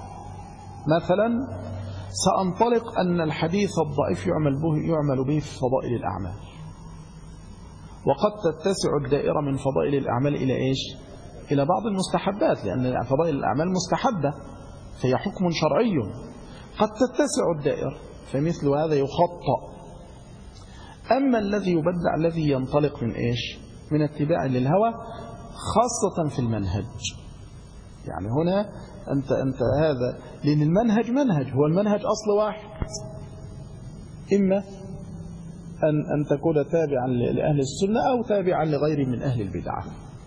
مثلا سأنطلق أن الحديث الضعيف يعمل به في فضائل الأعمال، وقد تتسع الدائرة من فضائل الأعمال إلى إيش؟ إلى بعض المستحبات، لأن فضائل الأعمال مستحبة فهي حكم شرعي، قد تتسع الدائرة، فمثل هذا يخطأ. أما الذي يبدع الذي ينطلق من إيش؟ من اتباع للهوى، خاصة في المنهج. يعني هنا أنت هذا، لأن المنهج هو المنهج أصل واحد، إما أن تكون تابعا لأهل السنة أو تابعا لغير من أهل البدعة.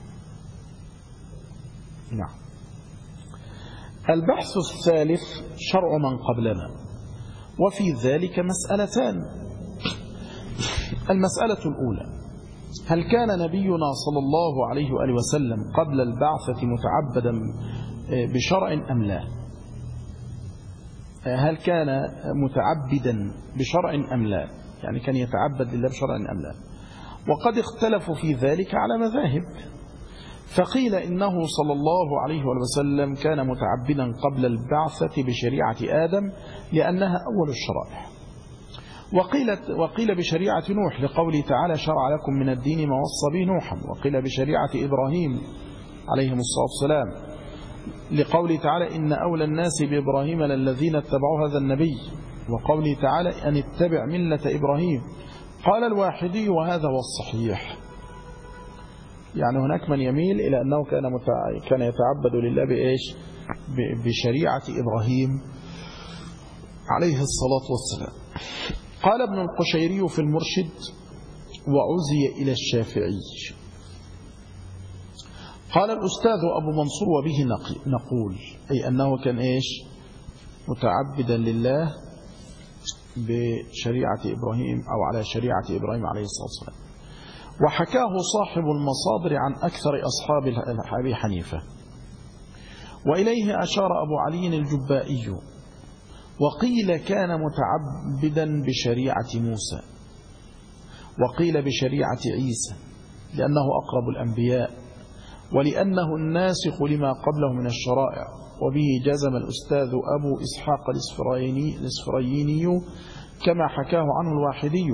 نعم. البحث الثالث شرع من قبلنا، وفي ذلك مسألتان. المسألة الأولى: هل كان نبينا صلى الله عليه وآله وسلم قبل البعثة متعبدا بشرع أم لا؟ هل كان متعبدا بشرع أم لا؟ يعني كان يتعبد لله بشرع أم لا؟ وقد اختلفوا في ذلك على مذاهب، فقيل إنه صلى الله عليه وسلم كان متعبدا قبل البعثة بشريعة آدم لأنها أول الشرائع، وقيل بشريعة نوح لقوله تعالى شرع لكم من الدين ما وصى به نوحا، وقيل بشريعة إبراهيم عليهم الصلاة والسلام لقوله تعالى إن أولى الناس بإبراهيم للذين اتبعوا هذا النبي، وقوله تعالى أن اتبع ملة إبراهيم. قال الواحدي وهذا هو الصحيح، يعني هناك من يميل إلى أنه كان يتعبد لله بإيش؟ بشريعة إبراهيم عليه الصلاة والسلام. قال ابن القشيري في المرشد وعزي إلى الشافعي. قال الأستاذ أبو منصور وبه نقول، أي أنه كان إيش؟ متعبدا لله بشريعة إبراهيم أو على شريعة إبراهيم عليه الصلاة والسلام. وحكاه صاحب المصادر عن أكثر أصحاب أبي حنيفة، وإليه أشار أبو علي الجبائي. وقيل كان متعبدا بشريعة موسى، وقيل بشريعة عيسى لأنه أقرب الأنبياء ولأنه الناسخ لما قبله من الشرائع. وبه جزم الأستاذ أبو إسحاق الإسفرايني كما حكاه عنه الواحدي.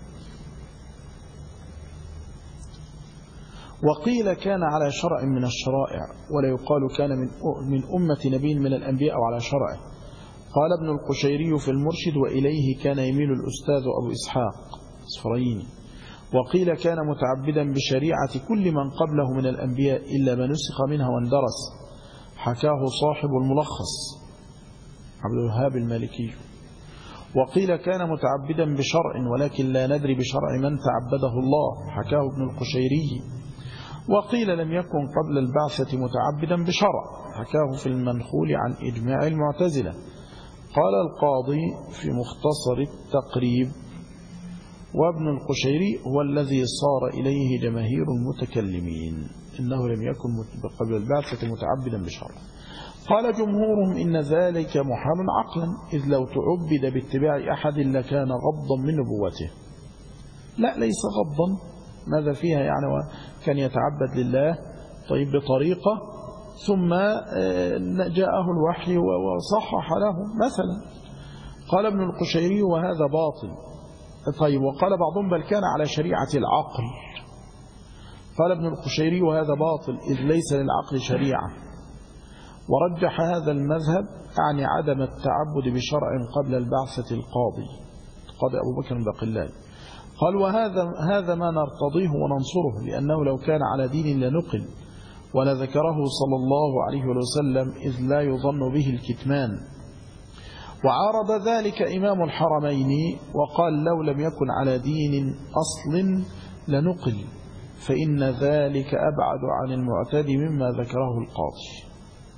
وقيل كان على شرع من الشرائع، ولا يقال كان من أمة نبي من الأنبياء أو على شرعه. قال ابن القشيري في المرشد وإليه كان يميل الأستاذ أبو إسحاق الإسفرايني. وقيل كان متعبدا بشريعة كل من قبله من الأنبياء إلا ما نسخ منها واندرس، حكاه صاحب الملخص عبد الوهاب المالكي. وقيل كان متعبدا بشرع ولكن لا ندري بشرع من تعبده الله، حكاه ابن القشيري. وقيل لم يكن قبل البعثة متعبدا بشرع، حكاه في المنخول عن إجماع المعتزلة. قال القاضي في مختصر التقريب وابن القشيري هو الذي صار إليه جماهير المتكلمين، إنه لم يكن قبل البعثة متعبدا بشرع. قال جمهورهم إن ذلك محال عقلا، إذ لو تعبد باتباع أحد لكان غضا من نبوته. لا، ليس غضا، ماذا فيها يعني؟ كان يتعبد لله طيب بطريقة ثم جاءه الوحي وصحح له مثلا. قال ابن القشيري وهذا باطل. طيب، وقال بعضهم بل كان على شريعة العقل. قال ابن القشيري وهذا باطل إذ ليس للعقل شريعة. ورجح هذا المذهب عن عدم التعبد بشرع قبل البعثة القاضي أبو بكر الباقلاني. قال وهذا ما نرتضيه وننصره، لأنه لو كان على دين لنقل ولذكره صلى الله عليه وسلم إذ لا يظن به الكتمان. وعارض ذلك إمام الحرمين وقال لو لم يكن على دين أصل لنقل، فإن ذلك أبعد عن المعتد مما ذكره القاضي.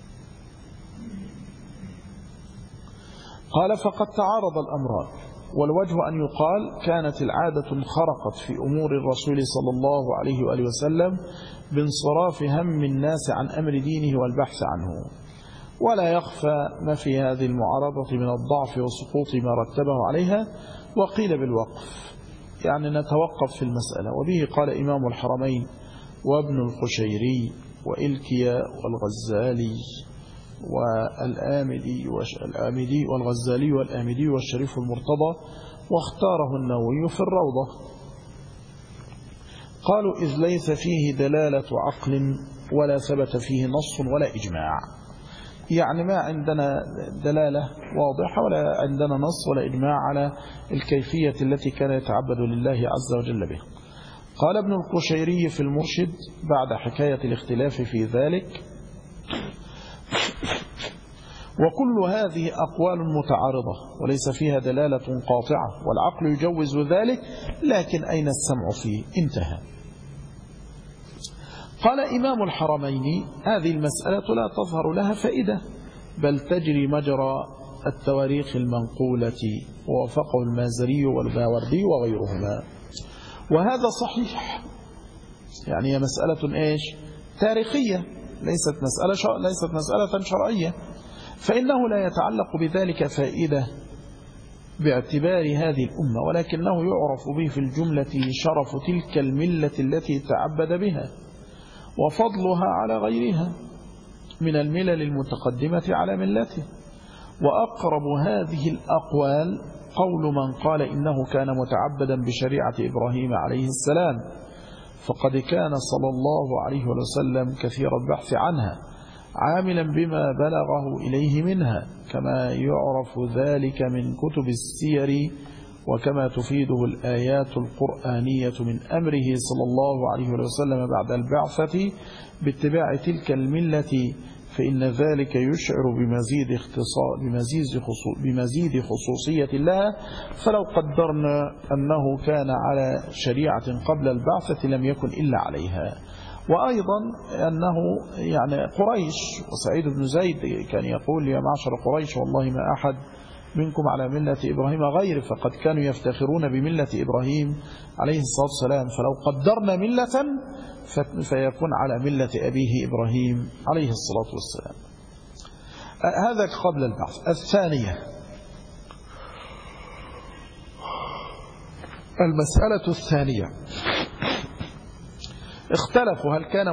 قال فقد تعارض الأمران، والوجه أن يقال كانت العادة انخرقت في أمور الرسول صلى الله عليه وآله وسلم بانصراف هم الناس عن أمر دينه والبحث عنه، ولا يخفى ما في هذه المعارضة من الضعف وسقوط ما رتبه عليها. وقيل بالوقف، يعني نتوقف في المسألة. وبه قال إمام الحرمين وابن القشيري وإلكيا والغزالي والآمدي والغزالي والآمدي والشريف المرتضى، واختاره النووي في الروضة. قالوا إذ ليس فيه دلالة عقل ولا ثبت فيه نص ولا إجماع، يعني ما عندنا دلالة واضحة ولا عندنا نص ولا إجماع على الكيفية التي كان يتعبد لله عز وجل بها. قال ابن القشيري في المرشد بعد حكاية الاختلاف في ذلك وكل هذه أقوال متعارضة وليس فيها دلالة قاطعة، والعقل يجوز ذلك، لكن أين السمع فيه؟ انتهى. قال إمام الحرمين هذه المسألة لا تظهر لها فائدة، بل تجري مجرى التواريخ المنقولة، ووافقه المازري والماوردي وغيرهما، وهذا صحيح. يعني هي مسألة إيش؟ تاريخية، ليست مسألة شرعية، فإنه لا يتعلق بذلك فائدة باعتبار هذه الأمة، ولكنه يعرف به في الجملة شرف تلك الملة التي تعبد بها، وفضلها على غيرها من الملل المتقدمة على ملته. وأقرب هذه الأقوال قول من قال إنه كان متعبدا بشريعة إبراهيم عليه السلام، فقد كان صلى الله عليه وسلم كثير البحث عنها، عاملا بما بلغه إليه منها، كما يعرف ذلك من كتب السير، وكما تفيده الآيات القرآنية من أمره صلى الله عليه وسلم بعد البعثة باتباع تلك الملة، فإن ذلك يشعر بمزيد خصوصية لها. فلو قدرنا أنه كان على شريعة قبل البعثة لم يكن إلا عليها. وأيضا أنه يعني قريش وسعيد بن زيد كان يقول: يا معشر قريش والله ما أحد منكم على ملة إبراهيم غير، فقد كانوا يفتخرون بملة إبراهيم عليه الصلاة والسلام، فلو قدرنا ملة فيكون على ملة أبيه إبراهيم عليه الصلاة والسلام. هذا قبل البعث. الثانية، المسألة الثانية، اختلفوا هل كان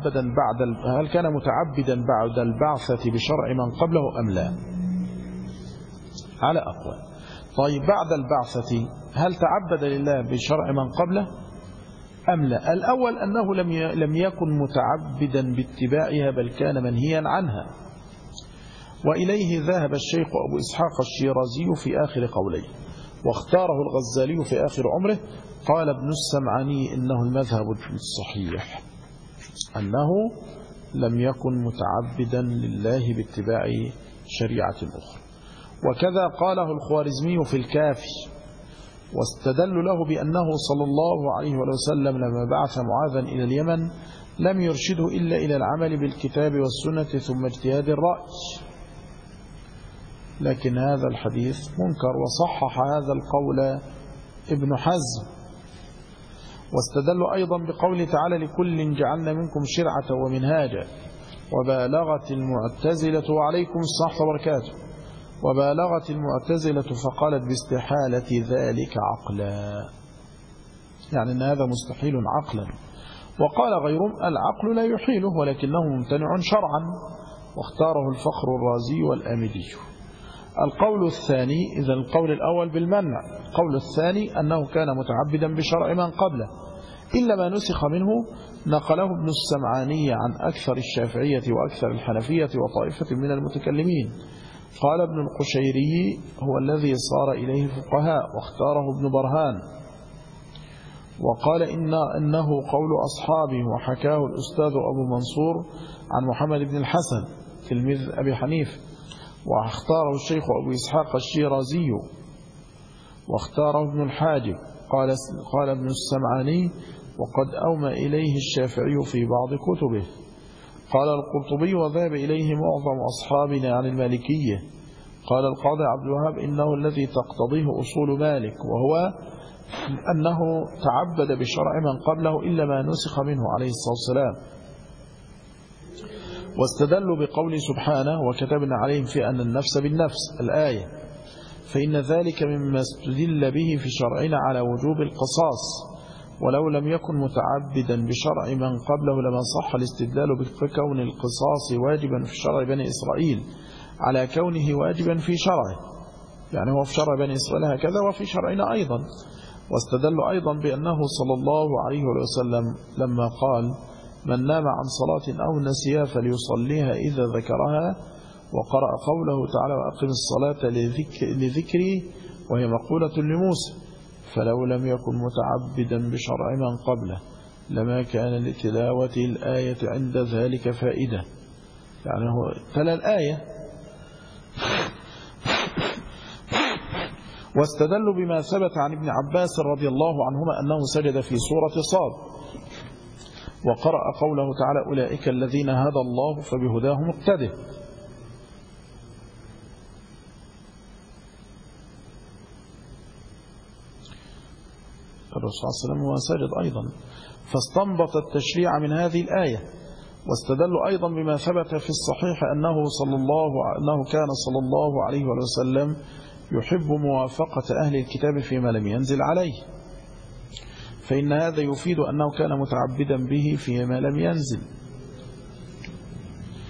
متعبدا بعد البعثة بشرع من قبله أم لا، على أقوال. طيب بعد البعثة هل تعبد لله بشرع من قبله أم لا؟ الأول أنه لم يكن متعبدا باتباعها، بل كان منهيا عنها، وإليه ذهب الشيخ أبو إسحاق الشيرازي في آخر قوليه، واختاره الغزالي في آخر عمره. قال ابن السمعاني إنه المذهب الصحيح أنه لم يكن متعبدا لله باتباع شريعة أخرى. وكذا قاله الخوارزمي في الكافي، واستدل له بأنه صلى الله عليه وسلم لما بعث معاذا إلى اليمن لم يرشده إلا إلى العمل بالكتاب والسنة ثم اجتهاد الرأي، لكن هذا الحديث منكر، وصحح هذا القول ابن حزم. واستدل أيضا بقوله تعالى: لكل جعلنا منكم شرعة ومنهاجا. وبالغت المعتزلة وعليكم الصحة وبركاته، وبالغت المعتزلة فقالت باستحالة ذلك عقلا، يعني أن هذا مستحيل عقلا. وقال غيرهم: العقل لا يحيله ولكنه ممتنع شرعا، واختاره الفخر الرازي والآمدي. القول الثاني، إذا القول الأول بالمنع، القول الثاني أنه كان متعبدا بشرع من قبله إلا ما نسخ منه، نقله ابن السمعاني عن أكثر الشافعية وأكثر الحنفية وطائفة من المتكلمين. قال ابن القشيري: هو الذي صار إليه الفقهاء، واختاره ابن برهان، وقال إنه قول أصحابه، وحكاه الأستاذ أبو منصور عن محمد بن الحسن تلميذ أبي حنيفة، واختاره الشيخ أبو إسحاق الشيرازي، واختاره ابن الحاجب. قال ابن السمعاني: وقد أومى إليه الشافعي في بعض كتبه. قال القرطبي: وذهب إليه معظم أصحابنا عن المالكية. قال القاضي عبد الوهاب: إنه الذي تقتضيه أصول مالك، وهو أنه تعبد بشرع من قبله إلا ما نسخ منه عليه الصلاة والسلام. واستدلوا بقوله سبحانه: وكتبنا عليهم في أن النفس بالنفس، الآية، فإن ذلك مما استدل به في شرعنا على وجوب القصاص، ولو لم يكن متعبدا بشرع من قبله لما صح الاستدلال بكون القصاص واجبا في شرع بني إسرائيل على كونه واجبا في شرعه، يعني هو في شرع بني إسرائيل هكذا وفي شرعنا أيضا. واستدلوا أيضا بأنه صلى الله عليه وسلم لما قال: من نام عن صلاة أو نسيها فليصليها إذا ذكرها، وقرأ قوله تعالى: وأقم الصلاة لذكري، وهي مقولة لموسى، فلو لم يكن متعبدا بشرع من قبله لما كان لتلاوة الآية عند ذلك فائدة، يعني هو تلا الآية. واستدلوا بما ثبت عن ابن عباس رضي الله عنهما أنه سجد في سورة صاد، وقرأ قوله تعالى: أولئك الذين هدى الله فبهداه مقتده. الرسول صلى الله عليه وسلم هو سجد أيضا، فاستنبط التشريع من هذه الآية. واستدلوا أيضا بما ثبت في الصحيح أنه كان صلى الله عليه وسلم يحب موافقة أهل الكتاب فيما لم ينزل عليه، فإن هذا يفيد أنه كان متعبدا به فيما لم ينزل،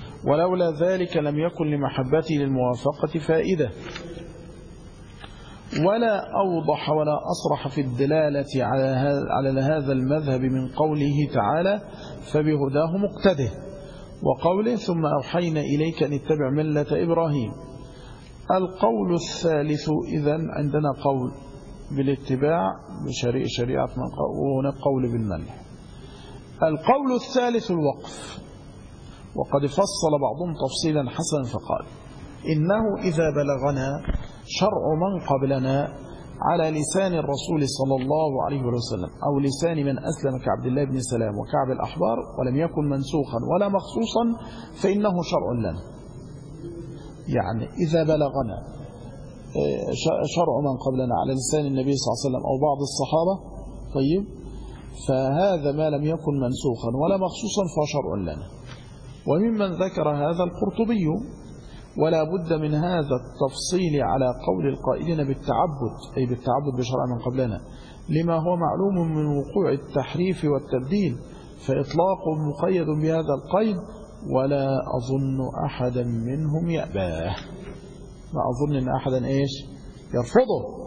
ولولا ذلك لم يكن لمحبته للموافقة فائدة. ولا أوضح ولا أصرح في الدلالة على هذا المذهب من قوله تعالى فبهداه مقتده، وقوله ثم أوحينا إليك أن اتبع ملة إبراهيم. القول الثالث، إذن عندنا قول بالاتباع بشريعة من قال، وهناك قول بالمنع. القول الثالث الوقف، وقد فصل بعضهم تفصيلا حسنا فقال إنه إذا بلغنا شرع من قبلنا على لسان الرسول صلى الله عليه وسلم أو لسان من أسلم كعبد الله بن سلام وكعب الأحبار ولم يكن منسوخا ولا مخصوصا فإنه شرع لنا. يعني إذا بلغنا شرع من قبلنا على لسان النبي صلى الله عليه وسلم أو بعض الصحابة، طيب، فهذا ما لم يكن منسوخا ولا مخصوصا فهو شرع لنا. وممن ذكر هذا القرطبي، ولا بد من هذا التفصيل على قول القائلين بالتعبد، أي بالتعبد بشرع من قبلنا، لما هو معلوم من وقوع التحريف والتبديل، فإطلاق مقيد بهذا القيد، ولا أظن أحدا منهم يأباه. ما أظن أن أحدا إيش يرفضه.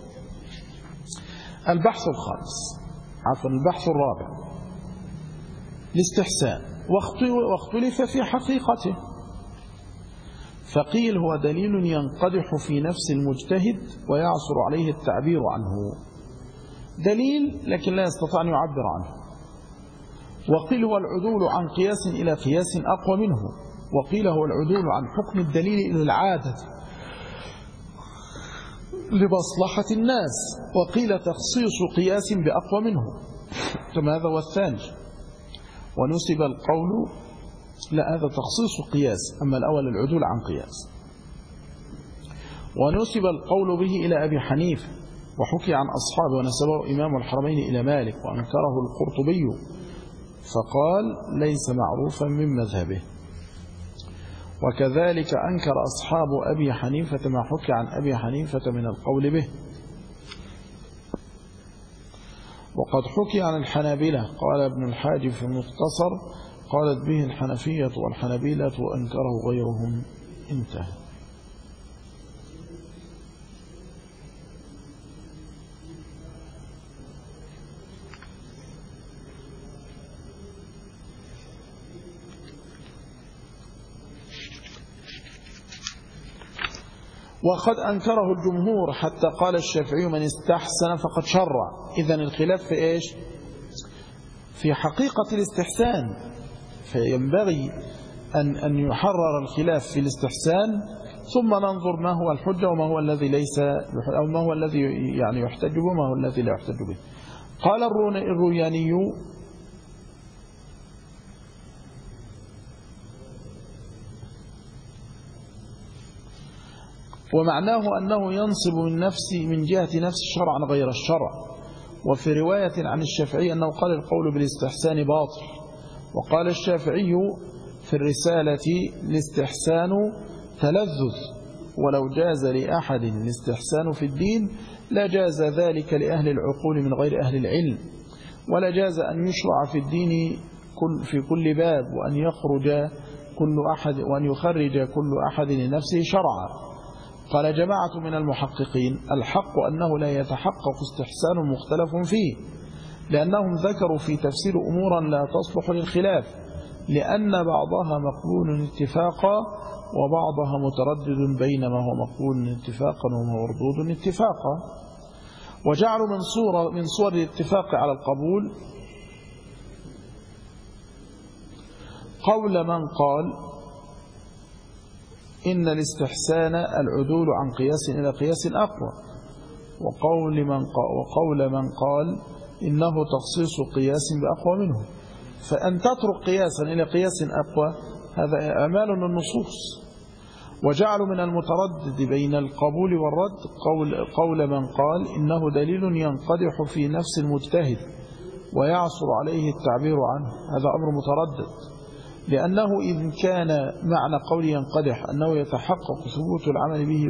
البحث الخامس، عفوا البحث الرابع، الاستحسان، واختلف في حقيقته. فقيل هو دليل ينقدح في نفس المجتهد ويعصر عليه التعبير عنه، دليل لكن لا يستطيع أن يعبر عنه. وقيل هو العدول عن قياس إلى قياس أقوى منه، وقيل هو العدول عن حكم الدليل إلى العادة لمصلحة الناس، وقيل تخصيص قياس بأقوى منه، ثم هذا هو الثاني. ونسب القول، لا هذا تخصيص قياس، أما الأول العدول عن قياس. ونسب القول به إلى أبي حنيفة، وحكي عن أصحابه ونسبه إمام الحرمين إلى مالك، وأنكره القرطبي فقال ليس معروفا من مذهبه. وكذلك أنكر أصحاب أبي حنيفة ما حكي عن أبي حنيفة من القول به. وقد حكي عن الحنابلة، قال ابن الحاجب في المختصر قالت به الحنفية والحنابلة وأنكره غيرهم. انتهى. وقد أنكره الجمهور حتى قال الشافعي من استحسن فقد شرع. إذن الخلاف في إيش؟ في حقيقة الاستحسان، فينبغي أن يحرر الخلاف في الاستحسان، ثم ننظر ما هو الحجة وما هو الذي ليس، أو ما هو الذي يعني يحتج به وما هو الذي لا يحتج به. قال الروياني ومعناه أنه ينصب من جهة نفس شرعا غير الشرع. وفي رواية عن الشافعي أنه قال القول بالاستحسان باطل. وقال الشافعي في الرسالة الاستحسان تلذذ، ولو جاز لأحد الاستحسان في الدين لجاز ذلك لأهل العقول من غير أهل العلم، ولا جاز أن يشرع في الدين في كل باب وأن يخرج كل أحد لنفسه شرعا. قال جماعة من المحققين الحق أنه لا يتحقق استحسان مختلف فيه، لأنهم ذكروا في تفسير أمورا لا تصلح للخلاف، لأن بعضها مقبول اتفاقا وبعضها متردد بين ما هو مقبول اتفاقا ومردود اتفاقا. وجعلوا من صور الاتفاق على القبول قول من قال إن الاستحسان العدول عن قياس إلى قياس أقوى، وقول من قال إنه تخصيص قياس بأقوى منه. فأن تترك قياسا إلى قياس أقوى هذا أعمال النصوص. وجعلوا من المتردد بين القبول والرد قول من قال إنه دليل ينقدح في نفس المجتهد ويعصر عليه التعبير عنه، هذا أمر متردد، لأنه إذ كان معنى قول ينقدح أنه يتحقق ثبوت العمل به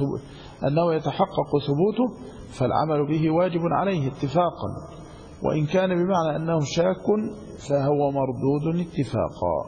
فالعمل به واجب عليه اتفاقا، وإن كان بمعنى أنه شاك فهو مردود اتفاقا،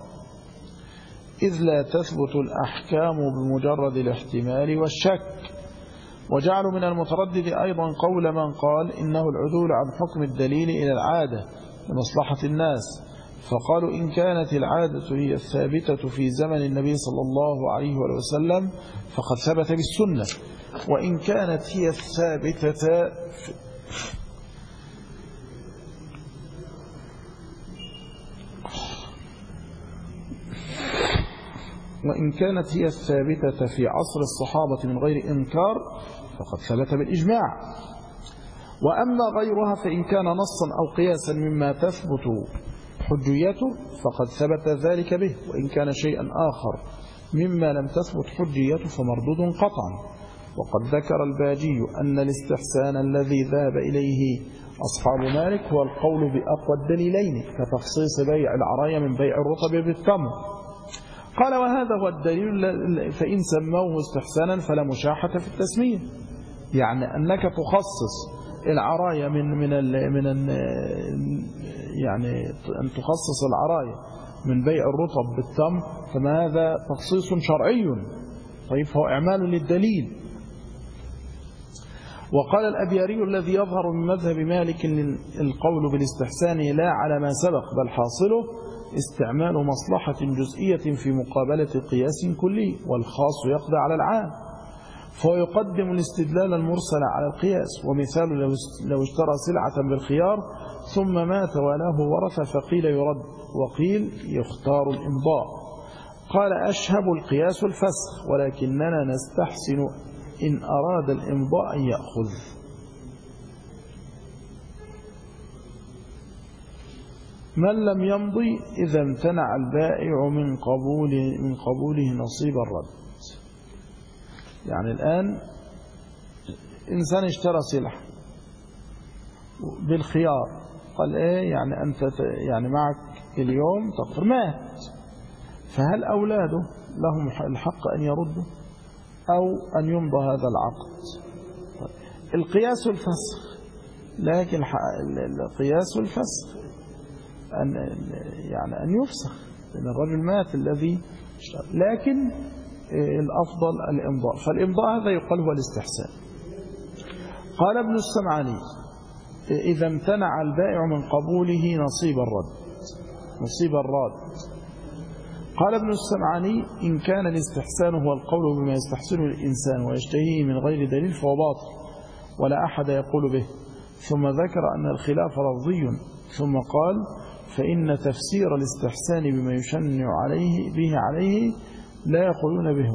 إذ لا تثبت الأحكام بمجرد الاحتمال والشك، وجعلوا من المتردد أيضا قول من قال إنه العدول عن حكم الدليل إلى العادة لمصلحة الناس، فقالوا إن كانت العادة هي الثابتة في زمن النبي صلى الله عليه وسلم فقد ثبت بالسنة، وإن كانت هي الثابتة في عصر الصحابة من غير إنكار فقد ثبت بالإجماع. وأما غيرها فإن كان نصا أو قياسا مما تثبت حجيته فقد ثبت ذلك به، وإن كان شيئا آخر مما لم تثبت حجيته فمردود قطعا. وقد ذكر الباجي أن الاستحسان الذي ذهب إليه أصحاب مالك هو القول بأقوى الدليلين كتخصيص بيع العرايا من بيع الرطب بالتمر. قال وهذا هو الدليل، فإن سموه استحسانا فلا مشاحة في التسمية، يعني أنك تخصص العرايا يعني أن تخصص العرايا من بيع الرطب بالتمر فما هذا تخصيص شرعي، طيب فهو إعمال للدليل. وقال الأبياري الذي يظهر من مذهب مالك القول بالاستحسان لا على ما سبق بل حاصله استعمال مصلحة جزئية في مقابلة قياس كلي، والخاص يقضي على العام، فهو يقدم الاستدلال المرسل على القياس. ومثال لو اشترى سلعة بالخيار ثم مات وله ورث فقيل يرد وقيل يختار الإمضاء، قال أشهب القياس الفسخ، ولكننا نستحسن إن أراد الإمضاء أن يأخذ. من لم يمضي إذا امتنع البائع من قبوله نصيب الرد. يعني الآن إنسان اشترى سلعة بالخيار، قال إيه يعني أنت يعني معك اليوم تقر مات، فهل أولاده لهم الحق أن يردوا أو أن يمضى هذا العقد؟ القياس الفسخ، لكن القياس الفسخ أن يفسخ لأن الرجل مات الذي اشترى، لكن الأفضل الإمضاء، فالإمضاء هذا يقال هو الاستحسان. قال ابن السمعاني إذا امتنع البائع من قبوله نصيب الرد. قال ابن السمعاني إن كان الاستحسان هو القول بما يستحسنه الإنسان ويشتهيه من غير دليل فهو باطل ولا أحد يقول به. ثم ذكر أن الخلاف لفظي، ثم قال فإن تفسير الاستحسان بما يشنع عليه لا يقولون به،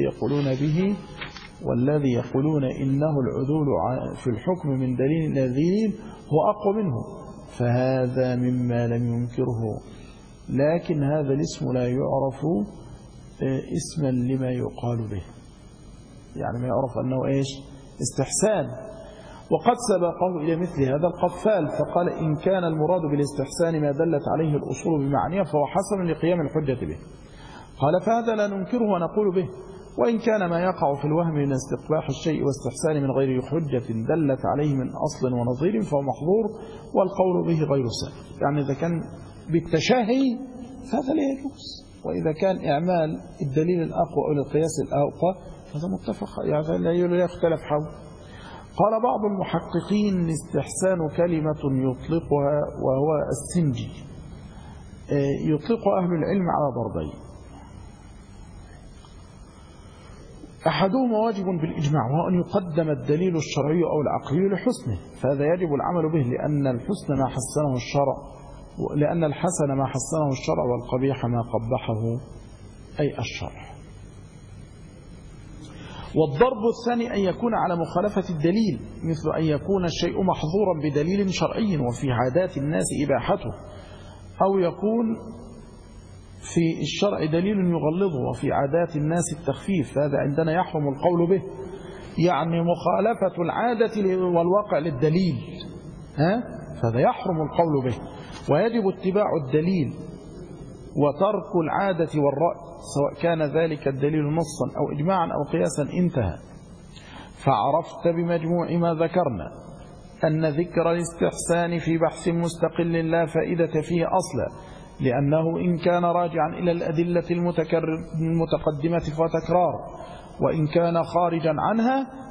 والذي يقولون إنه العدول في الحكم من دليل نذير هو أقوى منه، فهذا مما لم ينكره، لكن هذا الاسم لا يعرف اسما لما يقال به، يعني ما يعرف أنه إيش استحسان. وقد سبقه إلى مثل هذا القفال فقال إن كان المراد بالاستحسان ما دلت عليه الأصول بمعنيه فهو حسن لقيام الحجة به. قال فهذا لا ننكره ونقول به، وإن كان ما يقع في الوهم من استقباح الشيء واستحسان من غير حجة دلت عليه من أصل ونظير فهو محظور والقول به غير سائغ. يعني إذا كان بالتشهي فهذا لا يجوز، وإذا كان إعمال الدليل الأقوى أو القياس الأقوى فهذا متفق، يعني لا يختلف حول. قال بعض المحققين الاستحسان كلمة يطلقها وهو السنجي، يطلق أهل العلم على ضربين، أحدهما واجب بالإجماع وهو أن يقدم الدليل الشرعي أو العقلي لحسنه، فهذا يجب العمل به لأن الحسن ما حسنه الشرع والقبيح ما قبحه أي الشرع. والضرب الثاني أن يكون على مخالفة الدليل، مثل أن يكون الشيء محظورا بدليل شرعي وفي عادات الناس إباحته، أو يكون في الشرع دليل يغلظه وفي عادات الناس التخفيف، هذا عندنا يحرم القول به، يعني مخالفة العادة والواقع للدليل، فهذا يحرم القول به، ويجب اتباع الدليل وترك العادة والرأي سواء كان ذلك الدليل نصا أو إجماعا أو قياسا انتهى. فعرفت بمجموع ما ذكرنا أن ذكر الاستحسان في بحث مستقل لا فائدة فيه أصلا، لأنه إن كان راجعا إلى الأدلة المتقدمة فتكرار، وإن كان خارجا عنها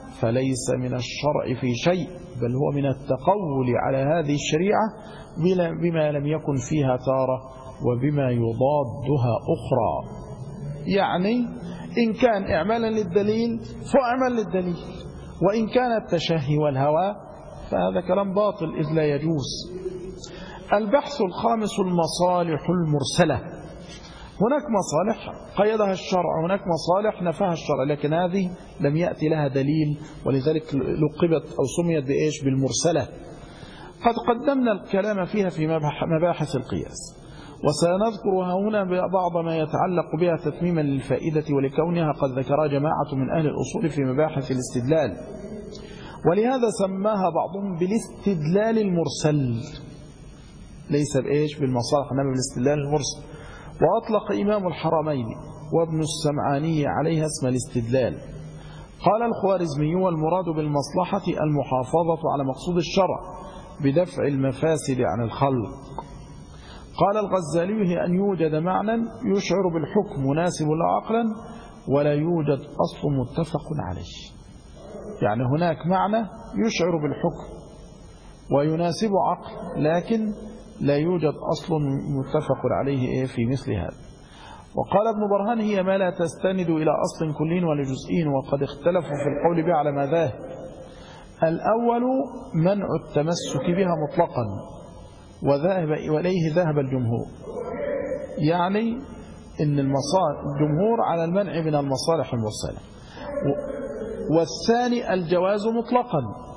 فليس من الشرع في شيء، بل هو من التقول على هذه الشريعة بما لم يكن فيها تارة وبما يضادها أخرى. يعني إن كان إعمالا للدليل فأعمل للدليل، وإن كان التشهي والهوى فهذا كلام باطل إذ لا يجوز. البحث الخامس المصالح المرسلة. هناك مصالح قيدها الشرع، هناك مصالح نفاها الشرع، لكن هذه لم يأتي لها دليل، ولذلك لقبت أو سميت بإيش؟ بالمرسلة. قد قدمنا الكلام فيها في مباحث القياس، وسنذكر هنا بعض ما يتعلق بها تتميما للفائدة، ولكونها قد ذكرها جماعة من أهل الأصول في مباحث الاستدلال، ولهذا سماها بعضهم بالاستدلال المرسل، ليس بإيش؟ بالمصالح، إنما بالاستدلال المرسل. وأطلق إمام الحرمين وابن السمعاني عليها اسم الاستدلال. قال الخوارزمي: والمراد بالمصلحة المحافظة على مقصود الشرع بدفع المفاسد عن الخلق. قال الغزالي: هي أن يوجد معنى يشعر بالحكم مناسب له عقلا ولا يوجد أصل متفق عليه. يعني هناك معنى يشعر بالحكم ويناسب عقل، لكن لا يوجد أصل متفق عليه في مثل هذا. وقال ابن برهان: هي ما لا تستند إلى أصل كلي ولا جزئي، وقد اختلفوا في القول بها على مذاهب. الأول منع التمسك بها مطلقا، وإليه ذهب الجمهور، يعني إن الجمهور على المنع من المصالح المرسلة. والثاني الجواز مطلقا،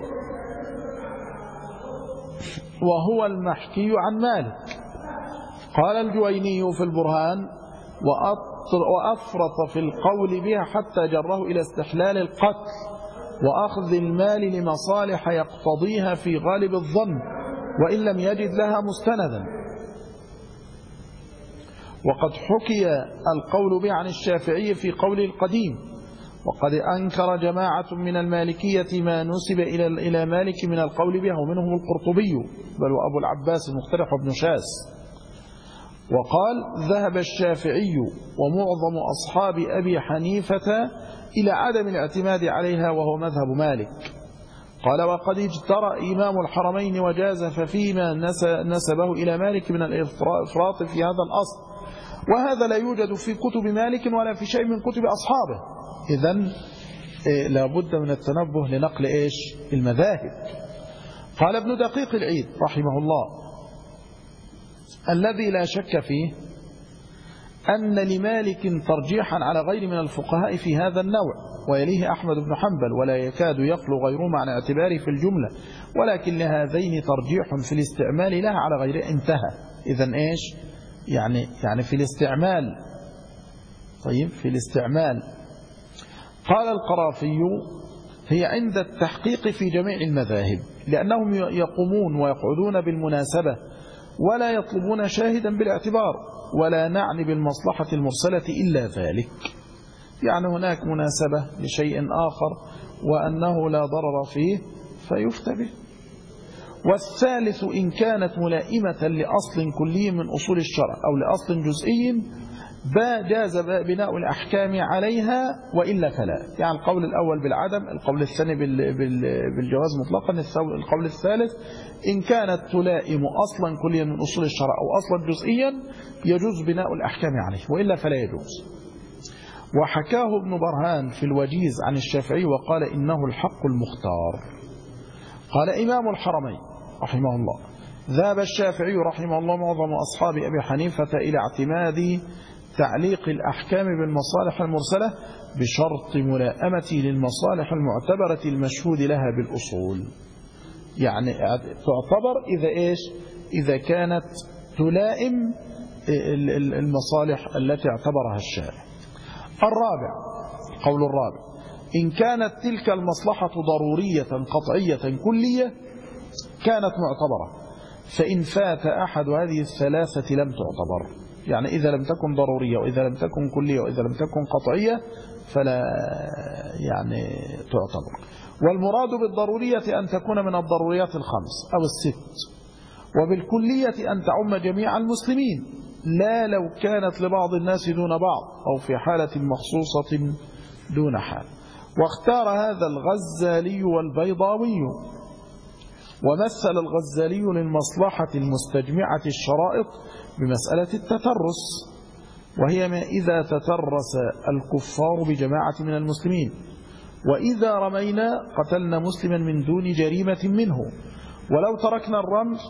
وهو المحكي عن مالك. قال الجويني في البرهان: وأفرط في القول بها حتى جره إلى استحلال القتل وأخذ المال لمصالح يقتضيها في غالب الظن وإن لم يجد لها مستندا. وقد حكي القول به عن الشافعي في قوله القديم، وقد أنكر جماعة من المالكية ما نسب إلى مالك من القول بها، ومنهم القرطبي بل وأبو العباس المقترح وابن شاس. وقال: ذهب الشافعي ومعظم أصحاب أبي حنيفة إلى عدم الاعتماد عليها وهو مذهب مالك. قال: وقد اجترى إمام الحرمين وجازف فيما نسبه إلى مالك من الإفراط في هذا الأصل، وهذا لا يوجد في كتب مالك ولا في شيء من كتب أصحابه. إذن لابد من التنبه لنقل إيش؟ المذاهب. قال ابن دقيق العيد رحمه الله: الذي لا شك فيه أن لمالك ترجيحا على غير من الفقهاء في هذا النوع، ويليه أحمد بن حنبل، ولا يكاد يخلو غيرهما عن اعتباره في الجملة، ولكن لهذين ترجيح في الاستعمال لها على غيره. انتهى. إذن إيش؟ يعني في الاستعمال. طيب، في الاستعمال. قال القرافي: هي عند التحقيق في جميع المذاهب، لأنهم يقومون ويقعدون بالمناسبة ولا يطلبون شاهدا بالاعتبار، ولا نعني بالمصلحة المرسلة إلا ذلك. يعني هناك مناسبة لشيء آخر وأنه لا ضرر فيه فيفتى به. والثالث إن كانت ملائمة لأصل كلي من أصول الشرع أو لأصل جزئي جاز بناء الأحكام عليها، وإلا فلا. يعني القول الأول بالعدم، القول الثاني بالجواز مطلقا، القول الثالث إن كانت تلائم أصلا كليا من أصول الشرع أو أصلا جزئيا يجوز بناء الأحكام عليه، وإلا فلا يجوز. وحكاه ابن برهان في الوجيز عن الشافعي وقال: إنه الحق المختار. قال إمام الحرمين رحمه الله: ذهب الشافعي رحمه الله معظم أصحاب أبي حنيفة إلى اعتماد تعليق الأحكام بالمصالح المرسلة بشرط ملائمة للمصالح المعتبرة المشهود لها بالأصول. يعني تعتبر إذا إيش؟ إذا كانت تلائم المصالح التي اعتبرها الشارع. القول الرابع: إن كانت تلك المصلحة ضرورية قطعية كلية كانت معتبرة، فإن فات أحد هذه الثلاثة لم تعتبر. يعني إذا لم تكن ضرورية، وإذا لم تكن كلية، وإذا لم تكن قطعية فلا تعتبر. والمراد بالضرورية أن تكون من الضروريات الخمس أو الست، وبالكلية أن تعم جميع المسلمين، لا لو كانت لبعض الناس دون بعض، أو في حالة مخصوصة دون حال. واختار هذا الغزالي والبيضاوي. ومثل الغزالي للمصلحة المستجمعة الشرائط بمسألة التترس، وهي ما إذا تترس الكفار بجماعة من المسلمين، وإذا رمينا قتلنا مسلما من دون جريمة منه، ولو تركنا الرمي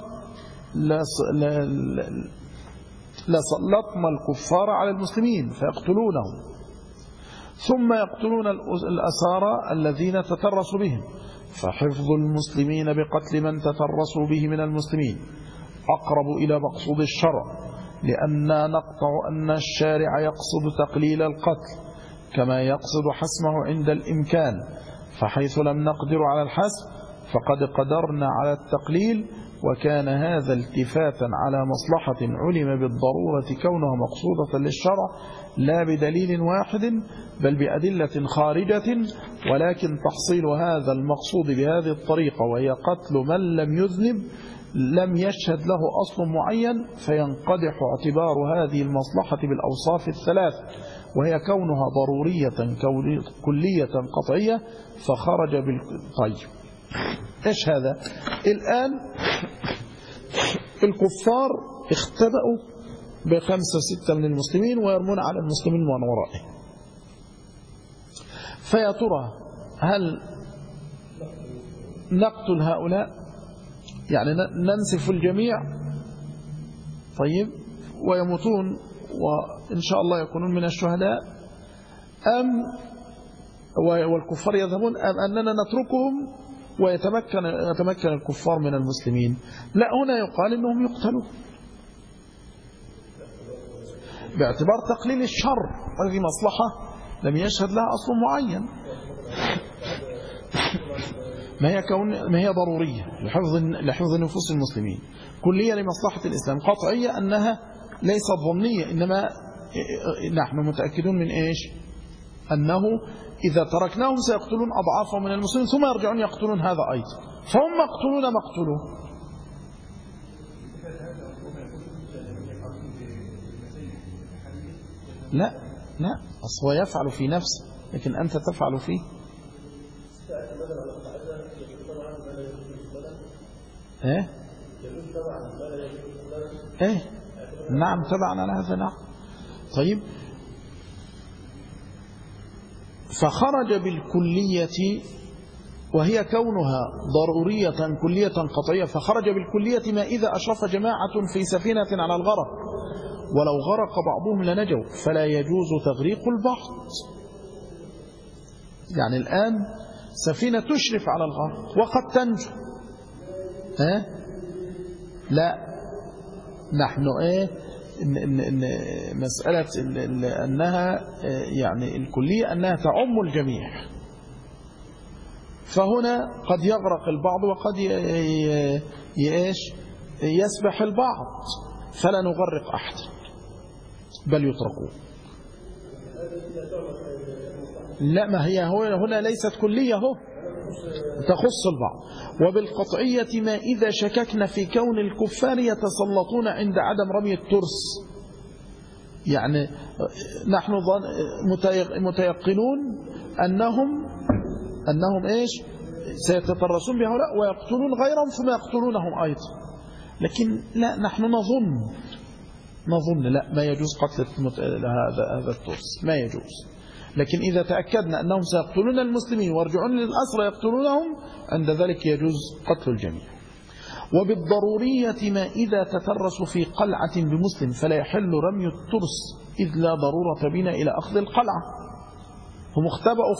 لسلطنا الكفار على المسلمين فيقتلونهم، ثم يقتلون الأسارى الذين تترسوا بهم، فحفظ المسلمين بقتل من تترسوا به من المسلمين أقرب إلى مقصود الشرع، لأننا نقطع أن الشارع يقصد تقليل القتل كما يقصد حسمه عند الإمكان، فحيث لم نقدر على الحسم فقد قدرنا على التقليل، وكان هذا التفاتا على مصلحة علم بالضرورة كونها مقصودة للشرع لا بدليل واحد بل بأدلة خارجة، ولكن تحصيل هذا المقصود بهذه الطريقة وهي قتل من لم يذنب لم يشهد له أصل معين، فينقدح اعتبار هذه المصلحة بالأوصاف الثلاث، وهي كونها ضرورية كلية قطعية فخرج طيب إيش هذا؟ الآن الكفار اختبأوا ب5 6 من المسلمين ويرمون على المسلمين من ورائه، فيا ترى هل نقتل هؤلاء يعني ننسف الجميع طيب ويموتون وإن شاء الله يكونون من الشهداء، والكفار يذهبون، أم أننا نتركهم ويتمكن الكفار من المسلمين؟ لا، هنا يقال إنهم يقتلون باعتبار تقليل الشر، هذه مصلحة لم يشهد لها أصل معين، ما هي ضرورية لحفظ نفوس المسلمين، كلية لمصلحة الإسلام، قطعية أنها ليست ظنية، إنما نحن متأكدون من إيش؟ أنه إذا تركناهم سيقتلون أضعافهم من المسلمين ثم يرجعون يقتلون هذا أيضا، فهم مقتلون مقتلون. لا أصلا يفعل في نفسه لكن أنت تفعل فيه. نعم تبعا على هذا. نعم طيب، فخرج بالكلية وهي كونها ضرورية كلية قطعية، فخرج بالكلية ما إذا أشرف جماعة في سفينة على الغرق ولو غرق بعضهم لنجوا، فلا يجوز تغريق البعض. يعني الآن سفينة تشرف على الغرق وقد تنجو، لا نحن مسألة أنها يعني الكلية أنها تعم الجميع، فهنا قد يغرق البعض وقد يسبح البعض، فلا نغرق أحد بل يتركون. لا، ما هي هنا ليست كلية، تخص البعض. وبالقطعية ما إذا شككنا في كون الكفار يتسلطون عند عدم رمي الترس، يعني نحن متيقنون أنهم سيتطرسون بهؤلاء ويقتلون غيرهم ثم يقتلونهم أيضا، لكن لا، نحن نظن لا، ما يجوز قتل هذا الترس، ما يجوز. لكن إذا تأكدنا أنهم سيقتلون المسلمين ويرجعون للأسرى يقتلونهم، عند ذلك يجوز قتل الجميع. وبالضرورية ما إذا تترس في قلعة بمسلم فلا يحل رمي الترس، إذ لا ضرورة بنا إلى أخذ القلعة. هم اختبأوا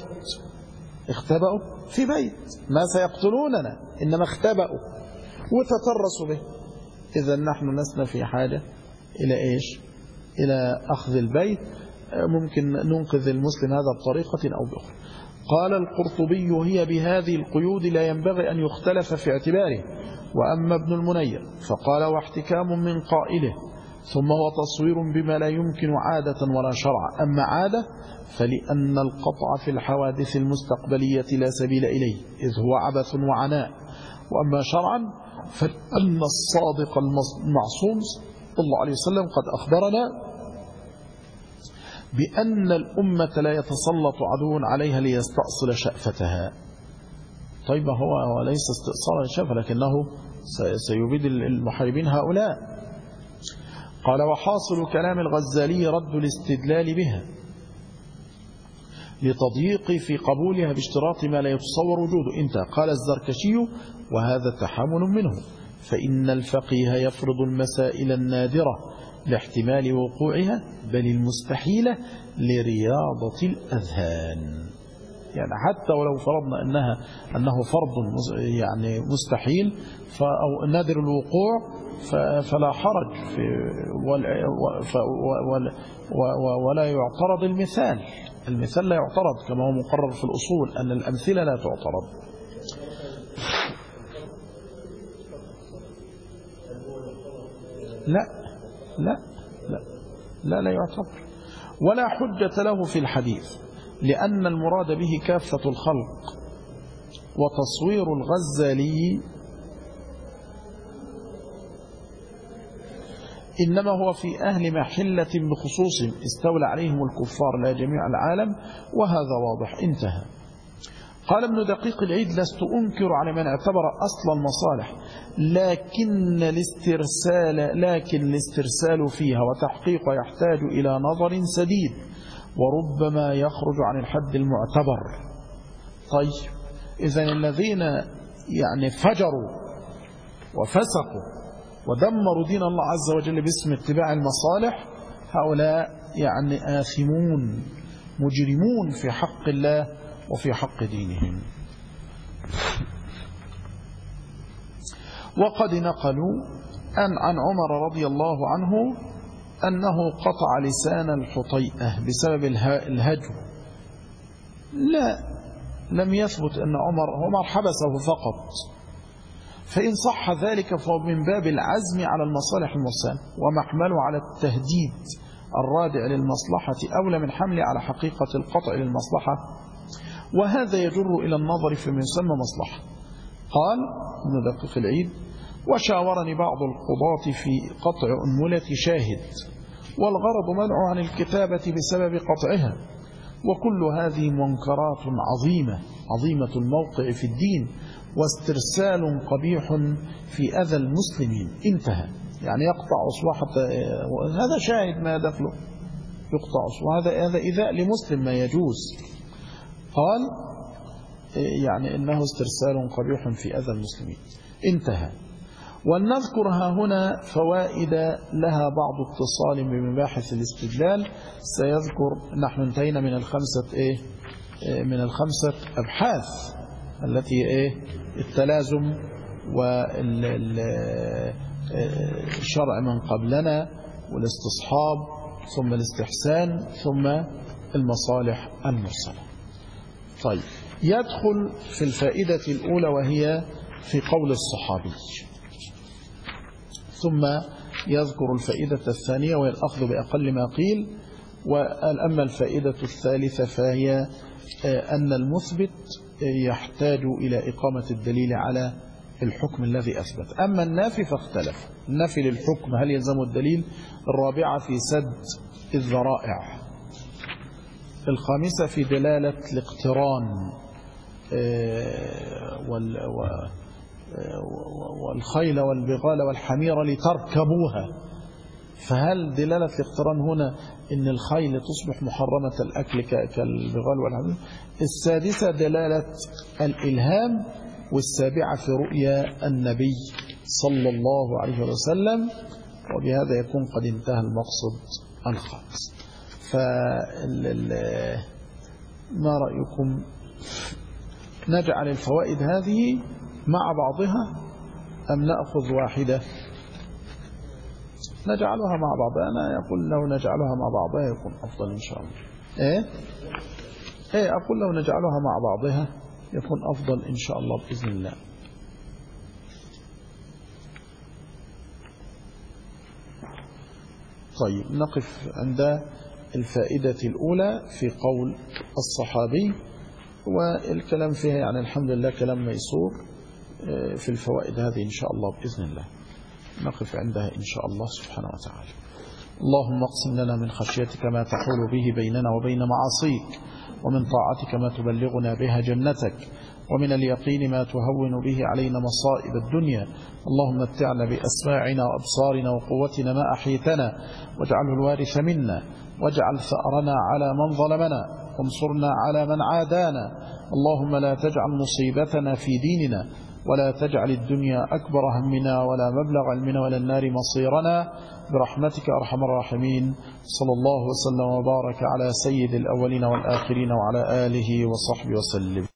في بيت ما سيقتلوننا، إنما اختبأوا وتترسوا به، إذا نحن لسنا في حاجة إلى أخذ البيت، ممكن ننقذ المسلم هذا بطريقة أو بأخرى. قال القرطبي: هي بهذه القيود لا ينبغي أن يختلف في اعتباره. وأما ابن المنير فقال: واحتكام من قائله، ثم هو تصوير بما لا يمكن عادة ولا شرع. أما عادة فلأن القطع في الحوادث المستقبلية لا سبيل إليه، إذ هو عبث وعناء. وأما شرعا فأن الصادق المعصوم صلى الله عليه وسلم قد أخبرنا بأن الأمة لا يتسلط عدو عليها ليستأصل شأفتها. طيب هو ليس استئصال الشأفة، لكنه سيبيد المحاربين هؤلاء. قال: وحاصل كلام الغزالي رد الاستدلال بها لتضييق في قبولها باشتراط ما لا يتصور وجوده. انت قال الزركشي: وهذا تحامل منه، فإن الفقيه يفرض المسائل النادرة لاحتمال وقوعها، بل المستحيلة لرياضة الأذهان. يعني حتى ولو فرضنا أنه فرض يعني مستحيل أو نادر الوقوع، فلا حرج ولا يعترض المثال لا يعترض، كما هو مقرر في الأصول أن الأمثلة لا تعترض. لا يعتبر، ولا حجة له في الحديث، لأن المراد به كافة الخلق. وتصوير الغزالي إنما هو في أهل محلة بخصوص استولى عليهم الكفار لا جميع العالم، وهذا واضح. انتهى. قال ابن دقيق العيد: لست أنكر على من اعتبر أصل المصالح، لكن الاسترسال فيها وتحقيق يحتاج إلى نظر سديد، وربما يخرج عن الحد المعتبر. طيب، إذن الذين يعني فجروا وفسقوا ودمروا دين الله عز وجل باسم اتباع المصالح، هؤلاء يعني آثمون مجرمون في حق الله وفي حق دينهم. وقد نقلوا عن عمر رضي الله عنه أنه قطع لسان الحطيئة بسبب الهجو. لا، لم يثبت أن عمر حبسه فقط، فإن صح ذلك فهو من باب العزم على المصالح المرسلة، ومحمله على التهديد الرادع للمصلحة أولى من حمله على حقيقة القطع للمصلحة، وهذا يجر إلى النظر فيما يسمى مصلحة. قال ابن دقيق العيد: وشاورني بعض القضاة في قطع أنملة شاهد، والغرض منع عن الكتابة بسبب قطعها، وكل هذه منكرات عظيمة الموقع في الدين، واسترسال قبيح في أذى المسلمين. انتهى. يعني يقطع أصبحة، هذا شاهد ما دخله، يقطع أصبحة، هذا إذاء لمسلم ما يجوز. قال يعني إنه استرسال قبيح في أذى المسلمين. انتهى. ولنذكر هنا فوائد لها بعض اتصال بمباحث الاستدلال. سيذكر، نحن انتهينا من الخمسة أبحاث التي التلازم والشرع من قبلنا، والاستصحاب، ثم الاستحسان، ثم المصالح المرسلة. طيب، يدخل في الفائدة الأولى وهي في قول الصحابي، ثم يذكر الفائدة الثانية وهي الأخذ بأقل ما قيل. وأما الفائدة الثالثة فهي أن المثبت يحتاج إلى إقامة الدليل على الحكم الذي أثبت. أما النافي فاختلف، النافي للحكم هل يلزم الدليل؟ الرابعة في سد الذرائع. الخامسة في دلالة الاقتران والخيل والبغال والحمير لتركبوها، فهل دلالة الاقتران هنا إن الخيل تصبح محرمة الأكل كالبغال والحمير؟ السادسة دلالة الإلهام، والسابعة في رؤيا النبي صلى الله عليه وسلم. وبهذا يكون قد انتهى المقصد الخامس. ما رأيكم نجعل الفوائد هذه مع بعضها أم نأخذ واحدة؟ نجعلها مع بعضها. أنا أقول لو نجعلها مع بعضها يكون أفضل إن شاء الله. أقول لو نجعلها مع بعضها يكون أفضل إن شاء الله بإذن الله. طيب، نقف عند الفائدة الأولى في قول الصحابي، والكلام فيها يعني الحمد لله كلام ميسور في الفوائد هذه إن شاء الله بإذن الله. نقف عندها إن شاء الله سبحانه وتعالى. اللهم اقسم لنا من خشيتك ما تحول به بيننا وبين معاصيك، ومن طاعتك ما تبلغنا بها جنتك، ومن اليقين ما تهون به علينا مصائب الدنيا. اللهم متعنا بأسماعنا وأبصارنا وقوتنا ما أحيتنا، واجعله الوارث منا، واجعل ثأرنا على من ظلمنا، وانصرنا على من عادانا. اللهم لا تجعل مصيبتنا في ديننا، ولا تجعل الدنيا أكبر همنا ولا مبلغ علمنا ولا النار مصيرنا، برحمتك أرحم الراحمين. صلى الله وسلم وبارك على سيد الأولين والآخرين وعلى آله وصحبه وسلم.